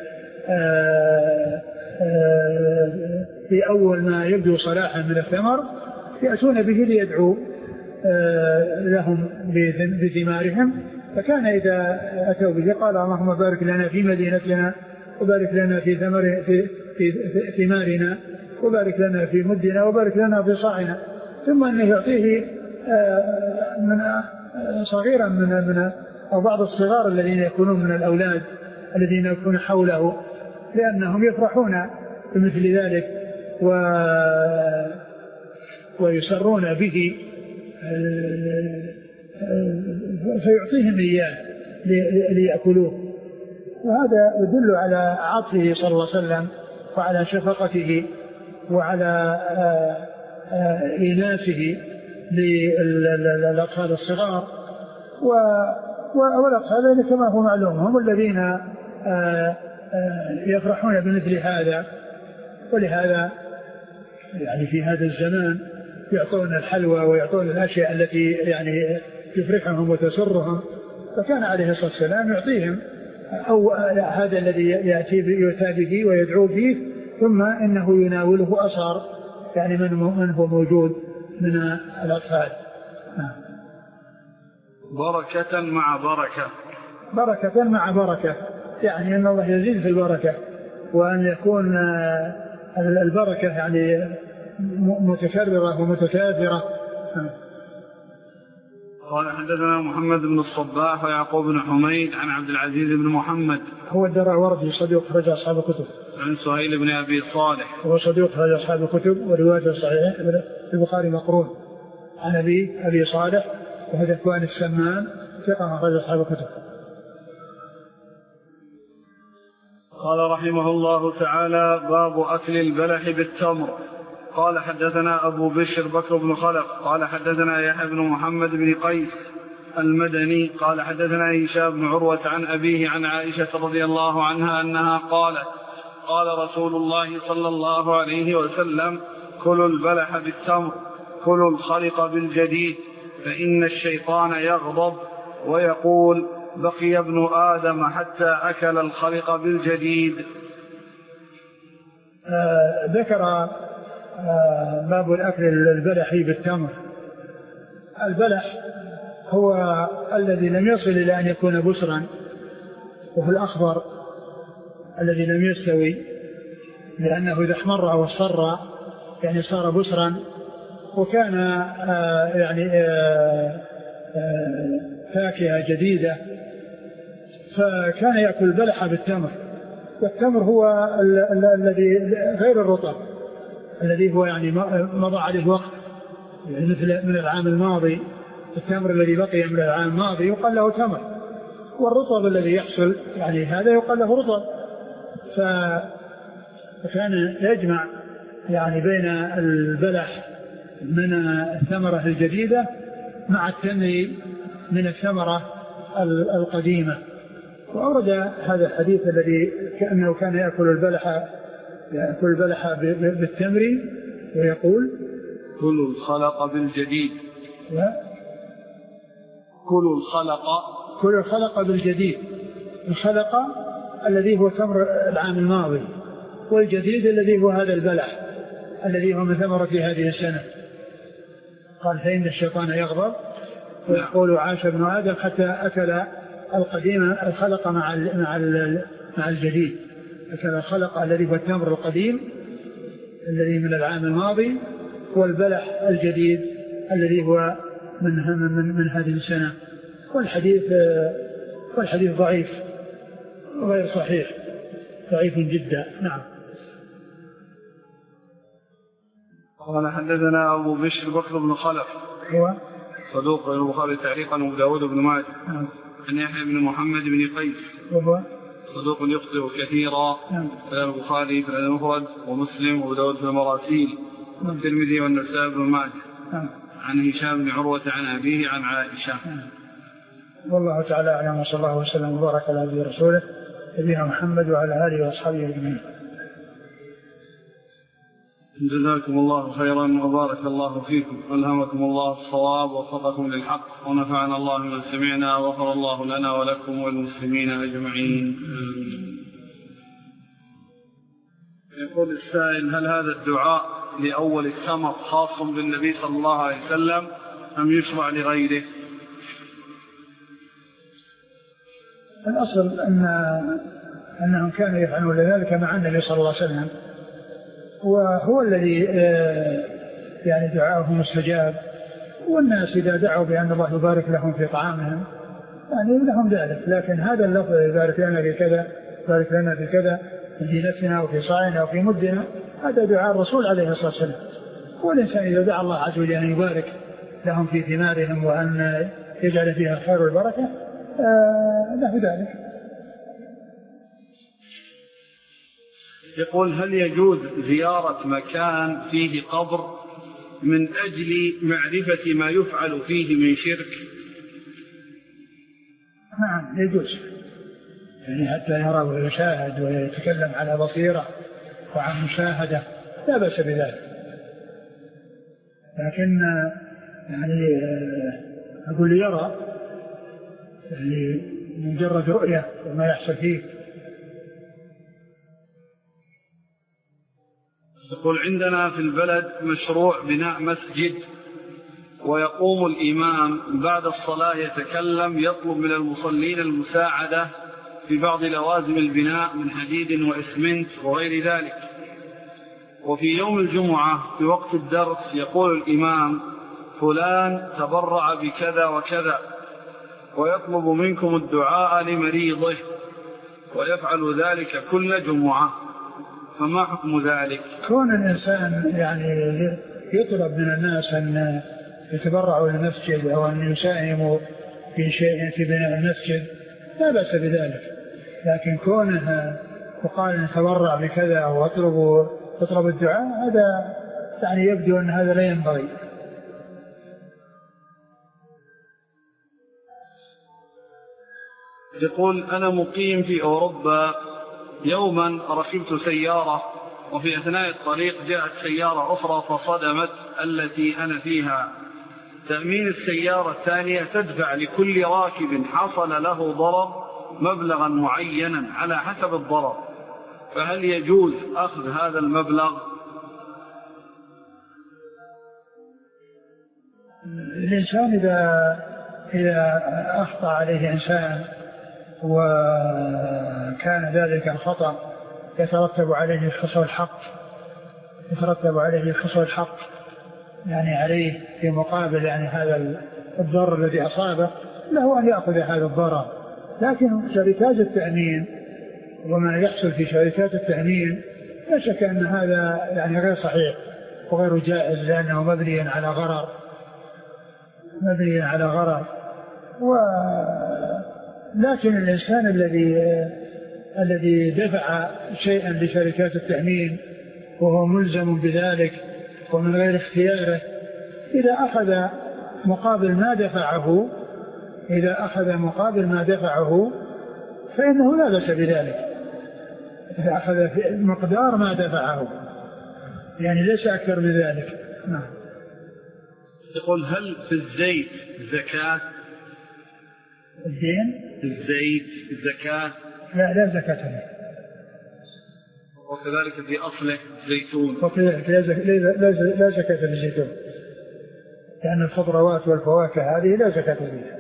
في أول ما يبدو صلاحا من الثمر يأتون به ليدعو لهم بثمارهم. فكان إذا أتوا به قال اللهم بارك لنا في مدينتنا وبارك لنا في ثمر في في ثمارنا وبارك لنا في مدنا وبارك لنا في صاعنا، ثم أنه يعطيه من صغيرا من من أو بعض الصغار الذين يكونون من الأولاد الذين يكونون حوله، لأنهم يفرحون بمثل ذلك و ويسرون به، فيعطيهم إياه ليأكلوه. وهذا يدل على عطفه صلى الله عليه وسلم وعلى شفقته وعلى إيناسه للأطفال الصغار. والأطفال كما هو معلوم هم الذين يفرحون بمثل هذا، ولهذا يعني في هذا الزمان يعطون الحلوى ويعطون الأشياء التي يعني تفرحهم وتسرهم. فكان عليه الصلاة والسلام يعطيهم أو هذا الذي يأتي يؤتى به ويدعو به، ثم إنه يناوله أصغر يعني من هو موجود من الأطفال. بركة مع بركة بركة مع بركة، يعني أن الله يزيد في البركة، وأن يكون البركة يعني متكررة ومتكاثرة. قال حدثنا محمد بن الصباح ويعقوب بن حميد عن عبد العزيز بن محمد هو الدراوردي صديق أخرج أصحاب الكتب. عن سهيل بن أبي صالح هو صديق أخرج أصحاب الكتب وروايته صحيح البخاري مقرون عن أبي أبي صالح وهذا ذكوان السمان ثقة أخرج أصحاب الكتب. قال رحمه الله تعالى باب أكل البلح بالتمر. قال حدثنا أبو بشر بكر بن خلف قال حدثنا يحيى بن محمد بن قيس المدني قال حدثنا هشام بن عروة عن أبيه عن عائشة رضي الله عنها أنها قالت قال رسول الله صلى الله عليه وسلم كلوا البلح بالتمر كلوا الخلق بالجديد فإن الشيطان يغضب ويقول بقي ابن آدم حتى أكل الخلق بالجديد. آه ذكر آه باب الأكل البلح بالتمر. البلح هو الذي لم يصل إلى أن يكون بسرا وهو الأخضر الذي لم يستوي لأنه إذا احمر أو اصفر يعني صار بسرا وكان آه يعني آه آه فاكهة جديدة فكان يأكل البلح بالتمر. والتمر هو الذي غير الرطب الذي هو يعني مضى عليه وقت يعني مثل من العام الماضي. التمر الذي بقي من العام الماضي يقال له تمر والرطب الذي يحصل يعني هذا يقال له رطب. فكان يجمع يعني بين البلح من الثمرة الجديدة مع التمر من الثمرة القديمة. وأورد هذا الحديث الذي كأنه كان يأكل البلح يأكل البلح بالتمر ويقول كلوا الخلق بالجديد كلوا الخلق كلوا الخلق بالجديد. الخلق الذي هو تمر العام الماضي والجديد الذي هو هذا البلح الذي هو من ثمرة هذه السنة. قال فإن الشيطان يغضب ويقول عاش ابن آدم حتى أكل القديم الخلق مع مع مع الجديد. أكل الخلق الذي هو التمر القديم الذي من العام الماضي والبلح الجديد الذي هو من من من هذه السنة. والحديث والحديث ضعيف غير صحيح ضعيف جدا. نعم. قال حدثنا أبو بشر بكر بن خلف هو صدوق البخاري تعليقا وأبو داود بن ماجه عن يحيى بن محمد بن قيس وهو صدوق يخطئ كثيرا في البخاري في المفرد ومسلم وأبو داود في المراسيل والترمذي والنسائي بن ماجه عن هشام بن عروة عن أبيه عن عائشة. والله تعالى أعلم وصلى الله وسلم وبارك على عبده ورسوله نبينا محمد وعلى آله وأصحابه أجمعين. جزاكم الله خيرا وبارك الله فيكم ألهمكم الله الصواب ووفقكم للحق ونفعنا الله من سمعنا وغفر الله لنا ولكم والمسلمين أجمعين. يقول السائل هل هذا الدعاء لأول الثمر خاص بالنبي صلى الله عليه وسلم أم يشرع لغيره؟ الأصل أن أنهم كانوا يفعلون ذلك مع النبي صلى الله عليه وسلم وهو الذي يعني دعاهم مستجاب. والناس إذا دعوا بأن الله يبارك لهم في طعامهم يعني لهم ذلك. لكن هذا اللفظ يبارك لنا في كذا يبارك لنا في كذا في نفسنا وفي صاعنا وفي مدنا هذا دعاء الرسول عليه الصلاة والسلام. والإنسان إذا دعا الله عز وجل أن يبارك لهم في ثمارهم وأن يجعل فيها الخير والبركة له ذلك. يقول هل يجوز زيارة مكان فيه قبر من أجل معرفة ما يفعل فيه من شرك؟ نعم يجوز يعني حتى يرى ويشاهد ويتكلم على بصيرة وعن مشاهدة لا بأس بذلك. لكن يعني أقول يرى يعني مجرد رؤية وما يحصل فيه. يقول عندنا في البلد مشروع بناء مسجد ويقوم الإمام بعد الصلاة يتكلم يطلب من المصلين المساعدة في بعض لوازم البناء من حديد وإسمنت وغير ذلك. وفي يوم الجمعة في وقت الدرس يقول الإمام فلان تبرع بكذا وكذا ويطلب منكم الدعاء لمريضه ويفعل ذلك كل جمعة، فما حكم ذلك؟ كون الإنسان يعني يطلب من الناس أن يتبرعوا للمسجد أو أن يساهموا في شيء في بناء المسجد لا بأس بذلك، لكن كونه وقال نتبرع بكذا أو أطلب تطلب الدعاء هذا يعني يبدو أن هذا لا ينبغي. يقول أنا مقيم في أوروبا، يوما ركبت سيارة وفي أثناء الطريق جاءت سيارة أخرى فصدمت التي أنا فيها. تأمين السيارة الثانية تدفع لكل راكب حصل له ضرر مبلغا معينا على حسب الضرر، فهل يجوز أخذ هذا المبلغ؟ الإنسان إذا إذا أخطأ عليه إنسان وكان ذلك الخطأ يترتب عليه خسر الحق يترتب عليه خسر الحق يعني عليه في مقابل يعني هذا الضرر الذي أصابه، له أن يأخذ هذا الضرر. لكن شركات التأمين وما يحصل في شركات التأمين لا شك أن هذا يعني غير صحيح وغير جائز، لأنه مبني على غرر مبني على غرر و لكن الإنسان الذي الذي دفع شيئا لشركات التأمين وهو ملزم بذلك ومن غير اختياره، إذا أخذ مقابل ما دفعه إذا أخذ مقابل ما دفعه فإنه لا بأس بذلك، إذا أخذ مقدار ما دفعه يعني ليس أكثر من ذلك. نعم. يقول هل في الزيت زكاة؟ الدين الزيت زكاة؟ لا لا زكاة له. وكذلك في أصله زيتون وكذلك لا زكاة في الزيتون، لأن الخضروات والفواكه هذه لا زكاة فيها.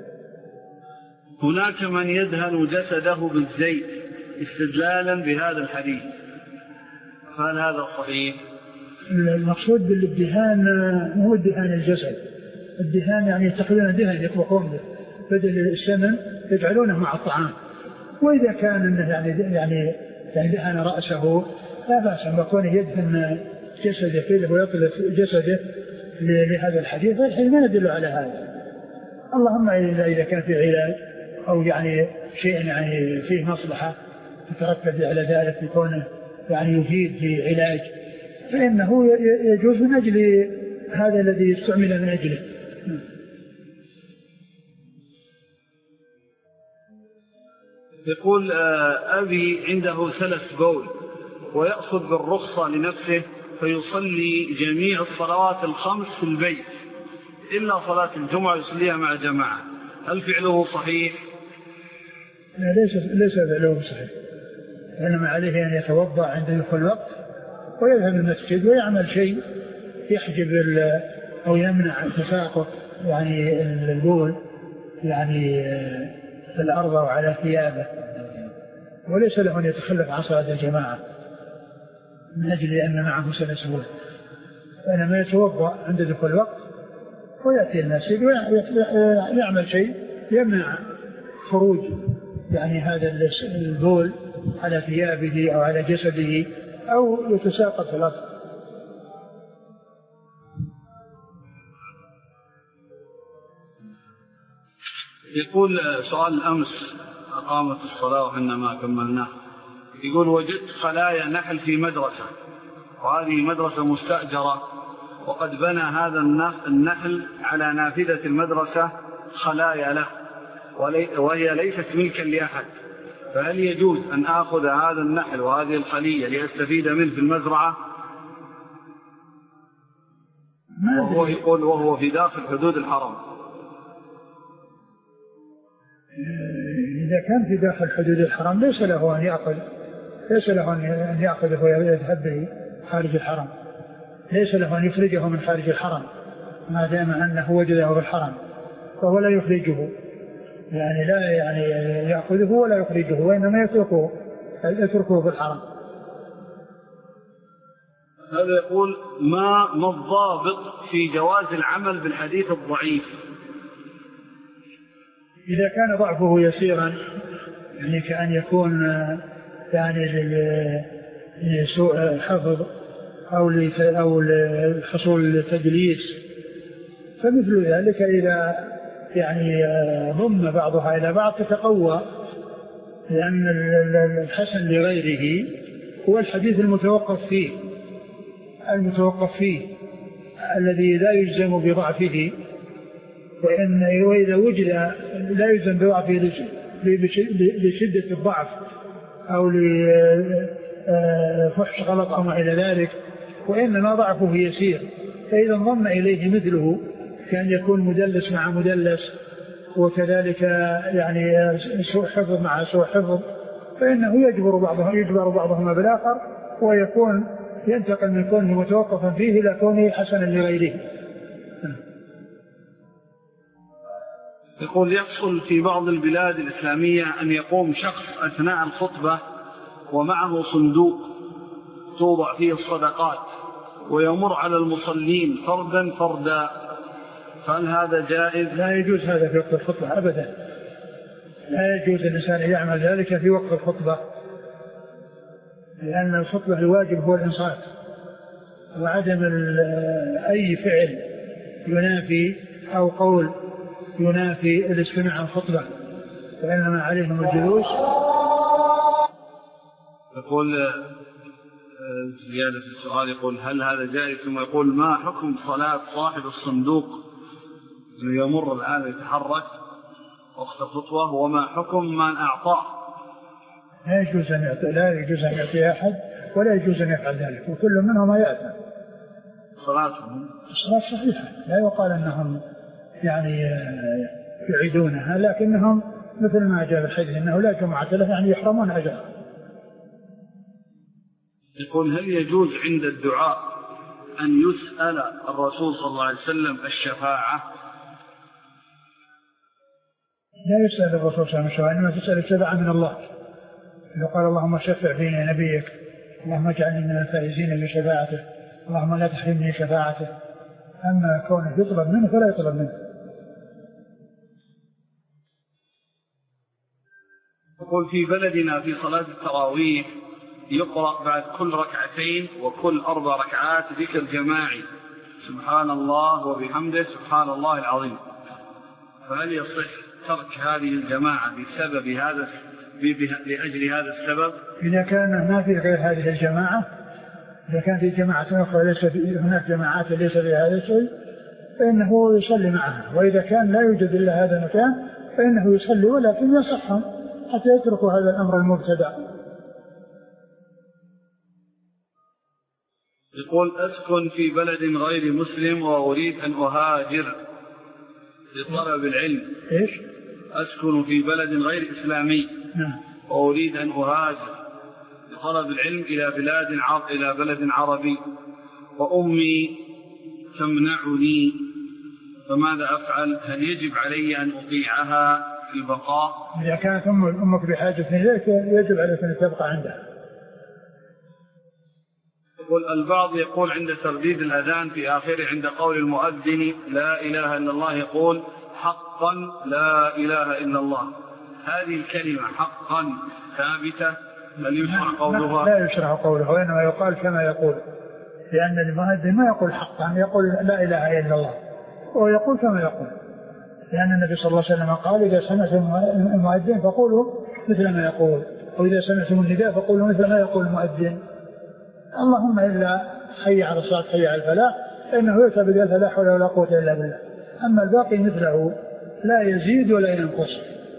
هناك من يدهن جسده بالزيت استدلالا بهذا الحديث، فهل هذا صحيح؟ المقصود بالدهان هو الدهان الجسد، الدهان يعني يتخذون دهن يطبخون به بدل السمن يجعلونه مع الطعام، وإذا كان يعني يعني يعني دهن رأسه لا بأس بكونه يدهن جسده فيه ويطلق جسده لهذا الحديث، فالحديث ما يدل على هذا. اللهم إذا كان في علاج أو يعني شيء يعني فيه مصلحة تترتب على ذلك يكون يعني يفيد في علاج فإنه يجوز من أجل هذا الذي يستعمل من أجله. يقول أبي عنده سلس بول ويأخذ بالرخصة لنفسه فيصلي جميع الصلوات الخمس في البيت إلا صلاة الجمعة يصليها مع جماعة، هل فعله صحيح؟ لا ليس ليس فعله صحيح، إنما عليه أن يتوضأ عند دخول الوقت ويذهب المسجد ويعمل شيء يحجب أو يمنع تساقط يعني البول يعني في الأرض وعلى ثيابه، وليس له أن يتخلف عن صلاة الجماعة من أجل أن معه سلس بول، وإنما يتوضأ عند دخول الوقت ويأتي المسجد ويعمل شيء يمنع خروج يعني هذا البول على ثيابه أو على جسده أو يتساقط في الأرض. يقول سؤال الأمس أقامت الصلاة وحنا ما كملناه، يقول وجدت خلايا نحل في مدرسة وهذه مدرسة مستأجرة وقد بنى هذا النحل على نافذة المدرسة خلايا له وهي ليست ملكا لأحد، فهل يجوز أن آخذ هذا النحل وهذه الخلية لأستفيد منه في المزرعة؟ وهو يقول وهو في داخل حدود الحرم. إذا كان في داخل حدود الحرم ليس له أن يأخذ ليس له أن يأخذه ويذهب به خارج الحرم، ليس له أن يخرجه من خارج الحرم ما دام أنه وجده في الحرم، فهو لا يخرجه يعني لا يعني يأخذه ولا يخرجه، وإنما يتركه يتركه في الحرم. هذا يقول ما ما الضابط في جواز العمل بالحديث الضعيف؟ إذا كان ضعفه يسيرا، يعني كأن يكون يعني لسوء الحفظ أو أو الحصول لتدليس، فمثل ذلك إذا يعني ضم بعضها إلى بعض تتقوى، لأن الحسن لغيره هو الحديث المتوقف فيه المتوقف فيه الذي لا يجزم بضعفه، وإن وإذا وجد لا يجزم بضعفه لشدة الضعف أو لفحش غلط أو ما إلى ذلك، وإنما ضعفه يسير، فإذا انضم إليه مثله كان يكون مدلس مع مدلس، وكذلك يعني سوء حفظ مع سوء حفظ، فإنه يجبر بعضهم يجبر بعضهما بالآخر، ويكون ينتقل من كونه متوقفا فيه إلى كونه حسنا لغيره. يقول يحصل في بعض البلاد الإسلامية أن يقوم شخص أثناء الخطبة ومعه صندوق توضع فيه الصدقات ويمر على المصلين فردا فردا، فهل هذا جائز؟ لا يجوز هذا في وقت الخطبة أبدا، لا يجوز الإنسان يعمل ذلك في وقت الخطبة، لأن الخطبة الواجب هو الإنصات، وعدم أي فعل ينافي أو قول ينافي الاستماع عن الخطبة، فإنما عليهم الجلوس. يقول زيادة في السؤال، يقول هل هذا جائز؟ ثم يقول ما حكم صلاة صاحب الصندوق يمر الآن يتحرك وقت الخطبة، وما حكم من أعطاه؟ لا يجوز أن يعطي لا يجوز أن يعطي أحد، ولا يجوز أن يفعل ذلك، وكل منهم يأثم. صلاتهم الصلاة صحيحة، لا يقال أنهم يعني يعيدونها، لكنهم مثل ما جاء الحديث أنه لا جمعة له، يعني يحرمون أجرها. يقول هل يجوز عند الدعاء أن يسأل الرسول صلى الله عليه وسلم الشفاعة؟ لا يسأل الرسول صلى الله عليه وسلم، إنما تسأل الشفاعة من الله. لو قال اللهم شفع فينا نبيك، اللهم اجعلني من الفائزين بشفاعته، اللهم لا تحرمني شفاعته. أما كونه يطلب منه فلا يطلب منه. يقول في بلدنا في صلاة التراويح يقرأ بعد كل ركعتين وكل أربع ركعات ذكر جماعي سبحان الله وبحمده سبحان الله العظيم، فهل يصح ترك هذه الجماعة بسبب هذا لأجل هذا السبب؟ إذا كان ما في غير هذه الجماعة، إذا كان في جماعة أخرى ليس هناك جماعات ليس فيها هذا الشيء، فإنه يصلي معها، وإذا كان لا يوجد إلا هذا المكان فإنه يصلي، ولكن يصحهم حتى يتركوا هذا الأمر المبتدع. يقول أسكن في بلد غير مسلم وأريد أن أهاجر لطلب العلم. إيش؟ أسكن في بلد غير إسلامي. نعم. وأريد أن أهاجر لطلب العلم إلى بلاد عرب إلى بلد عربي، وأمي تمنعني، فماذا أفعل؟ هل يجب علي أن أطيعها في البقاء؟ إذا كانت أمك بحاجة إليك يجب عليك أن تبقى عندها. يقول البعض يقول عند ترديد الأذان في آخره عند قول المؤذن لا إله إلا الله يقول حقا لا إله إلا الله، هذه الكلمة حقا ثابتة؟ هل يشرع قولها؟ لا يشرع قولها، وإنما يقال كما يقول، لأن المؤذن ما يقول حقا، يقول لا إله إلا الله، ويقول كما يقول، لأن النبي صلى الله عليه وسلم قال إذا سمعتم المؤذن فقولوا مثل ما يقول، وإذا سمعتم النداء فقولوا مثل ما يقول المؤذن. اللهم إلا حي على الصلاة حي على الفلاح، فإنه يؤتى بذلك لا حول ولا قوة إلا بالله، أما الباقي مثله لا يزيد ولا ينقص.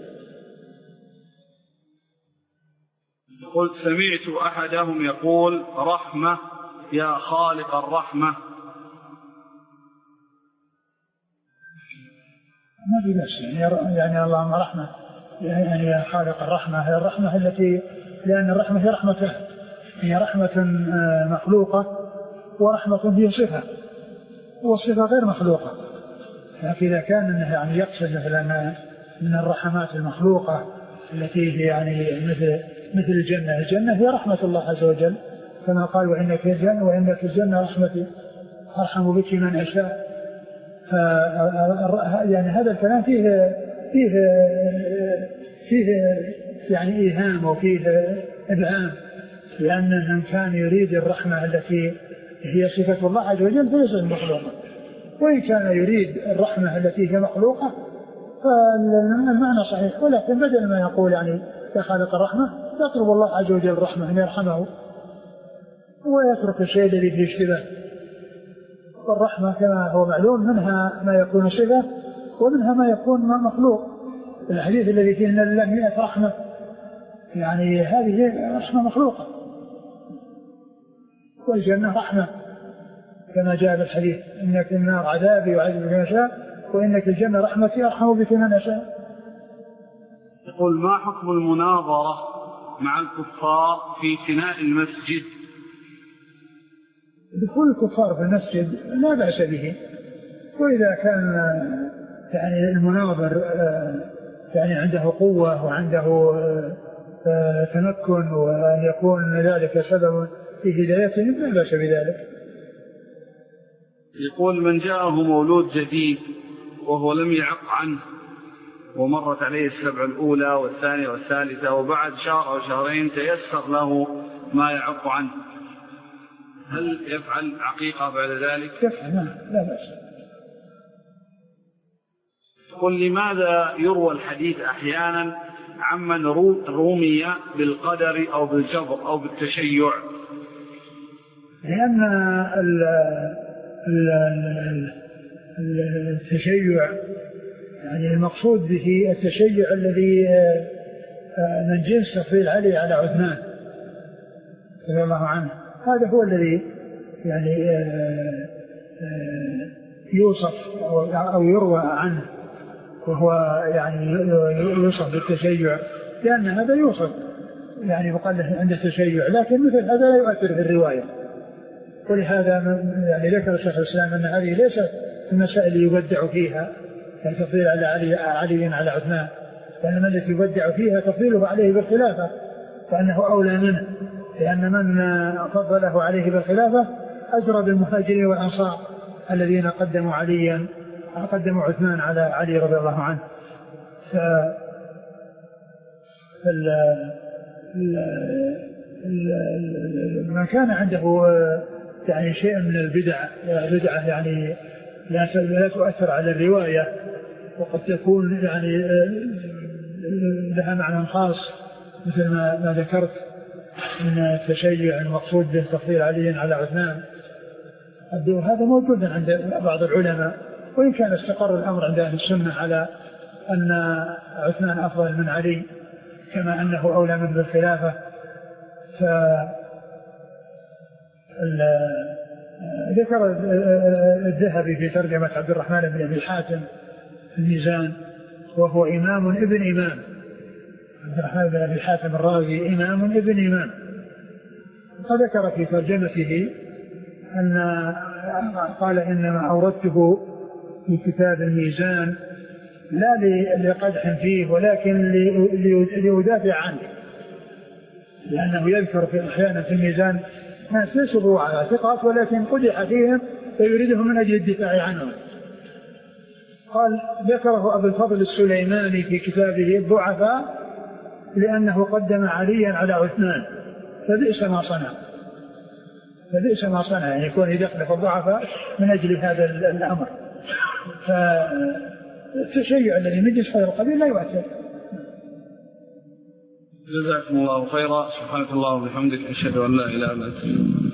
قلت سمعت أحدهم يقول رحمة يا خالق الرحمة. ما في بأس، يعني اللهم رحمة، يعني يا خالق الرحمة، هي الرحمة التي، لأن الرحمة هي رحمة، هي رحمة مخلوقة ورحمة هي صفة، والصفة غير مخلوقة. لكن إذا كان يعني يقصد مثلا من الرحمات المخلوقة التي هي يعني مثل مثل الجنة، الجنة هي رحمة الله عز وجل، كما قال وإنك في الجنة وإنك في الجنة رحمتي أرحم بك من أشاء. يعني هذا الكلام فيه فيه فيه يعني إيهام وفيه إبهام، لأن من كان يريد الرحمة التي هي صفة الله عز وجل فليس مخلوقا، وإن كان يريد الرحمة التي هي مخلوقة فالمعنى صحيح. ولكن بدل ما يقول يعني يا خالق الرحمة يطلب الله عز وجل الرحمة أن يرحمه ويترك الشيء الذي فيه اشتباه. والرحمة كما هو معلوم منها ما يكون صفة ومنها ما يكون مخلوق. الحديث الذي فيه أن لله مئة رحمة يعني هذه رحمة مخلوقة، والجنة رحمة كما جاء بالحديث إنك النار عذابي يعذب بك من شاء وإنك الجنة رحمتي أرحم بك من أشاء. يقول ما حكم المناظرة مع الكفار في فناء المسجد؟ دخول الكفار في المسجد لا بأس به، وإذا كان يعني المناظر يعني عنده قوة وعنده تمكن وأن يكون ذلك سبب في هدايته لا بأس بذلك. يقول من جاءه مولود جديد وهو لم يعق عنه ومرت عليه السبع الأولى والثانية والثالثة وبعد شهر أو شهرين تيسر له ما يعق عنه، هل يفعل عقيقة بعد ذلك؟ يفعل لا بأس. قل لماذا يروى الحديث أحيانا عمن رومي بالقدر أو بالجبر أو بالتشيع؟ لأن التشيع يعني المقصود به التشيع الذي من جنس تفضيل علي على عثمان رضي الله عنه، هذا هو الذي يعني يوصف أو يروى عنه، وهو يعني يوصف بالتشيع، لأن هذا يوصف يعني يقال له عند التشيع، لكن مثل هذا لا يؤثر في الرواية. ولهذا يعني ذكر شيخ الإسلام أن هذه ليست المسائل اللي يبدع فيها تفضيل على علي, علي على عثمان، وإنما التي يبدع فيها تفضيله عليه بالخلافة فأنه أولى منه، لأن من فضله عليه بالخلافة أجرى بالمهاجرين والأنصار الذين قدموا عليا قدموا عثمان على علي رضي الله عنه. ف ما كان عنده يعني شيء من البدع بدعة يعني لا تؤثر على الرواية، وقد تكون يعني لها معنى خاص مثل ما, ما ذكرت من التشيع المقصود به تفضيل علي على عثمان، هذا موجود عند بعض العلماء، وإن كان استقر الأمر عند أهل السنة على أن عثمان أفضل من علي كما أنه أولى منه بالخلافة. ف ذكر الذهبي في ترجمة عبد الرحمن بن أبي حاتم في الميزان وهو إمام ابن إمام، عبد الرحمن بن أبي حاتم الرازي إمام ابن إمام، فذكر في ترجمته أن قال إنما أوردته في كتاب الميزان لا لقدح فيه ولكن ليدافع عنه، لأنه يذكر في أحيانا في الميزان ناس ليسوا على ثقات ولكن قدح فيهم فيريدهم من أجل الدفاع عنهم. قال ذكره أبو الفضل السليماني في كتابه الضعفاء لأنه قدم عليا على عثمان فبئس ما صنع فبئس ما صنع يعني يكون يدخل في الضعفاء من أجل هذا الأمر. فالتشيع الذي من جنس هذا القبيل لا يؤثر. جزاكم الله خيرا. سبحانك اللهم وبحمدك أشهد أن لا إله إلا أنت.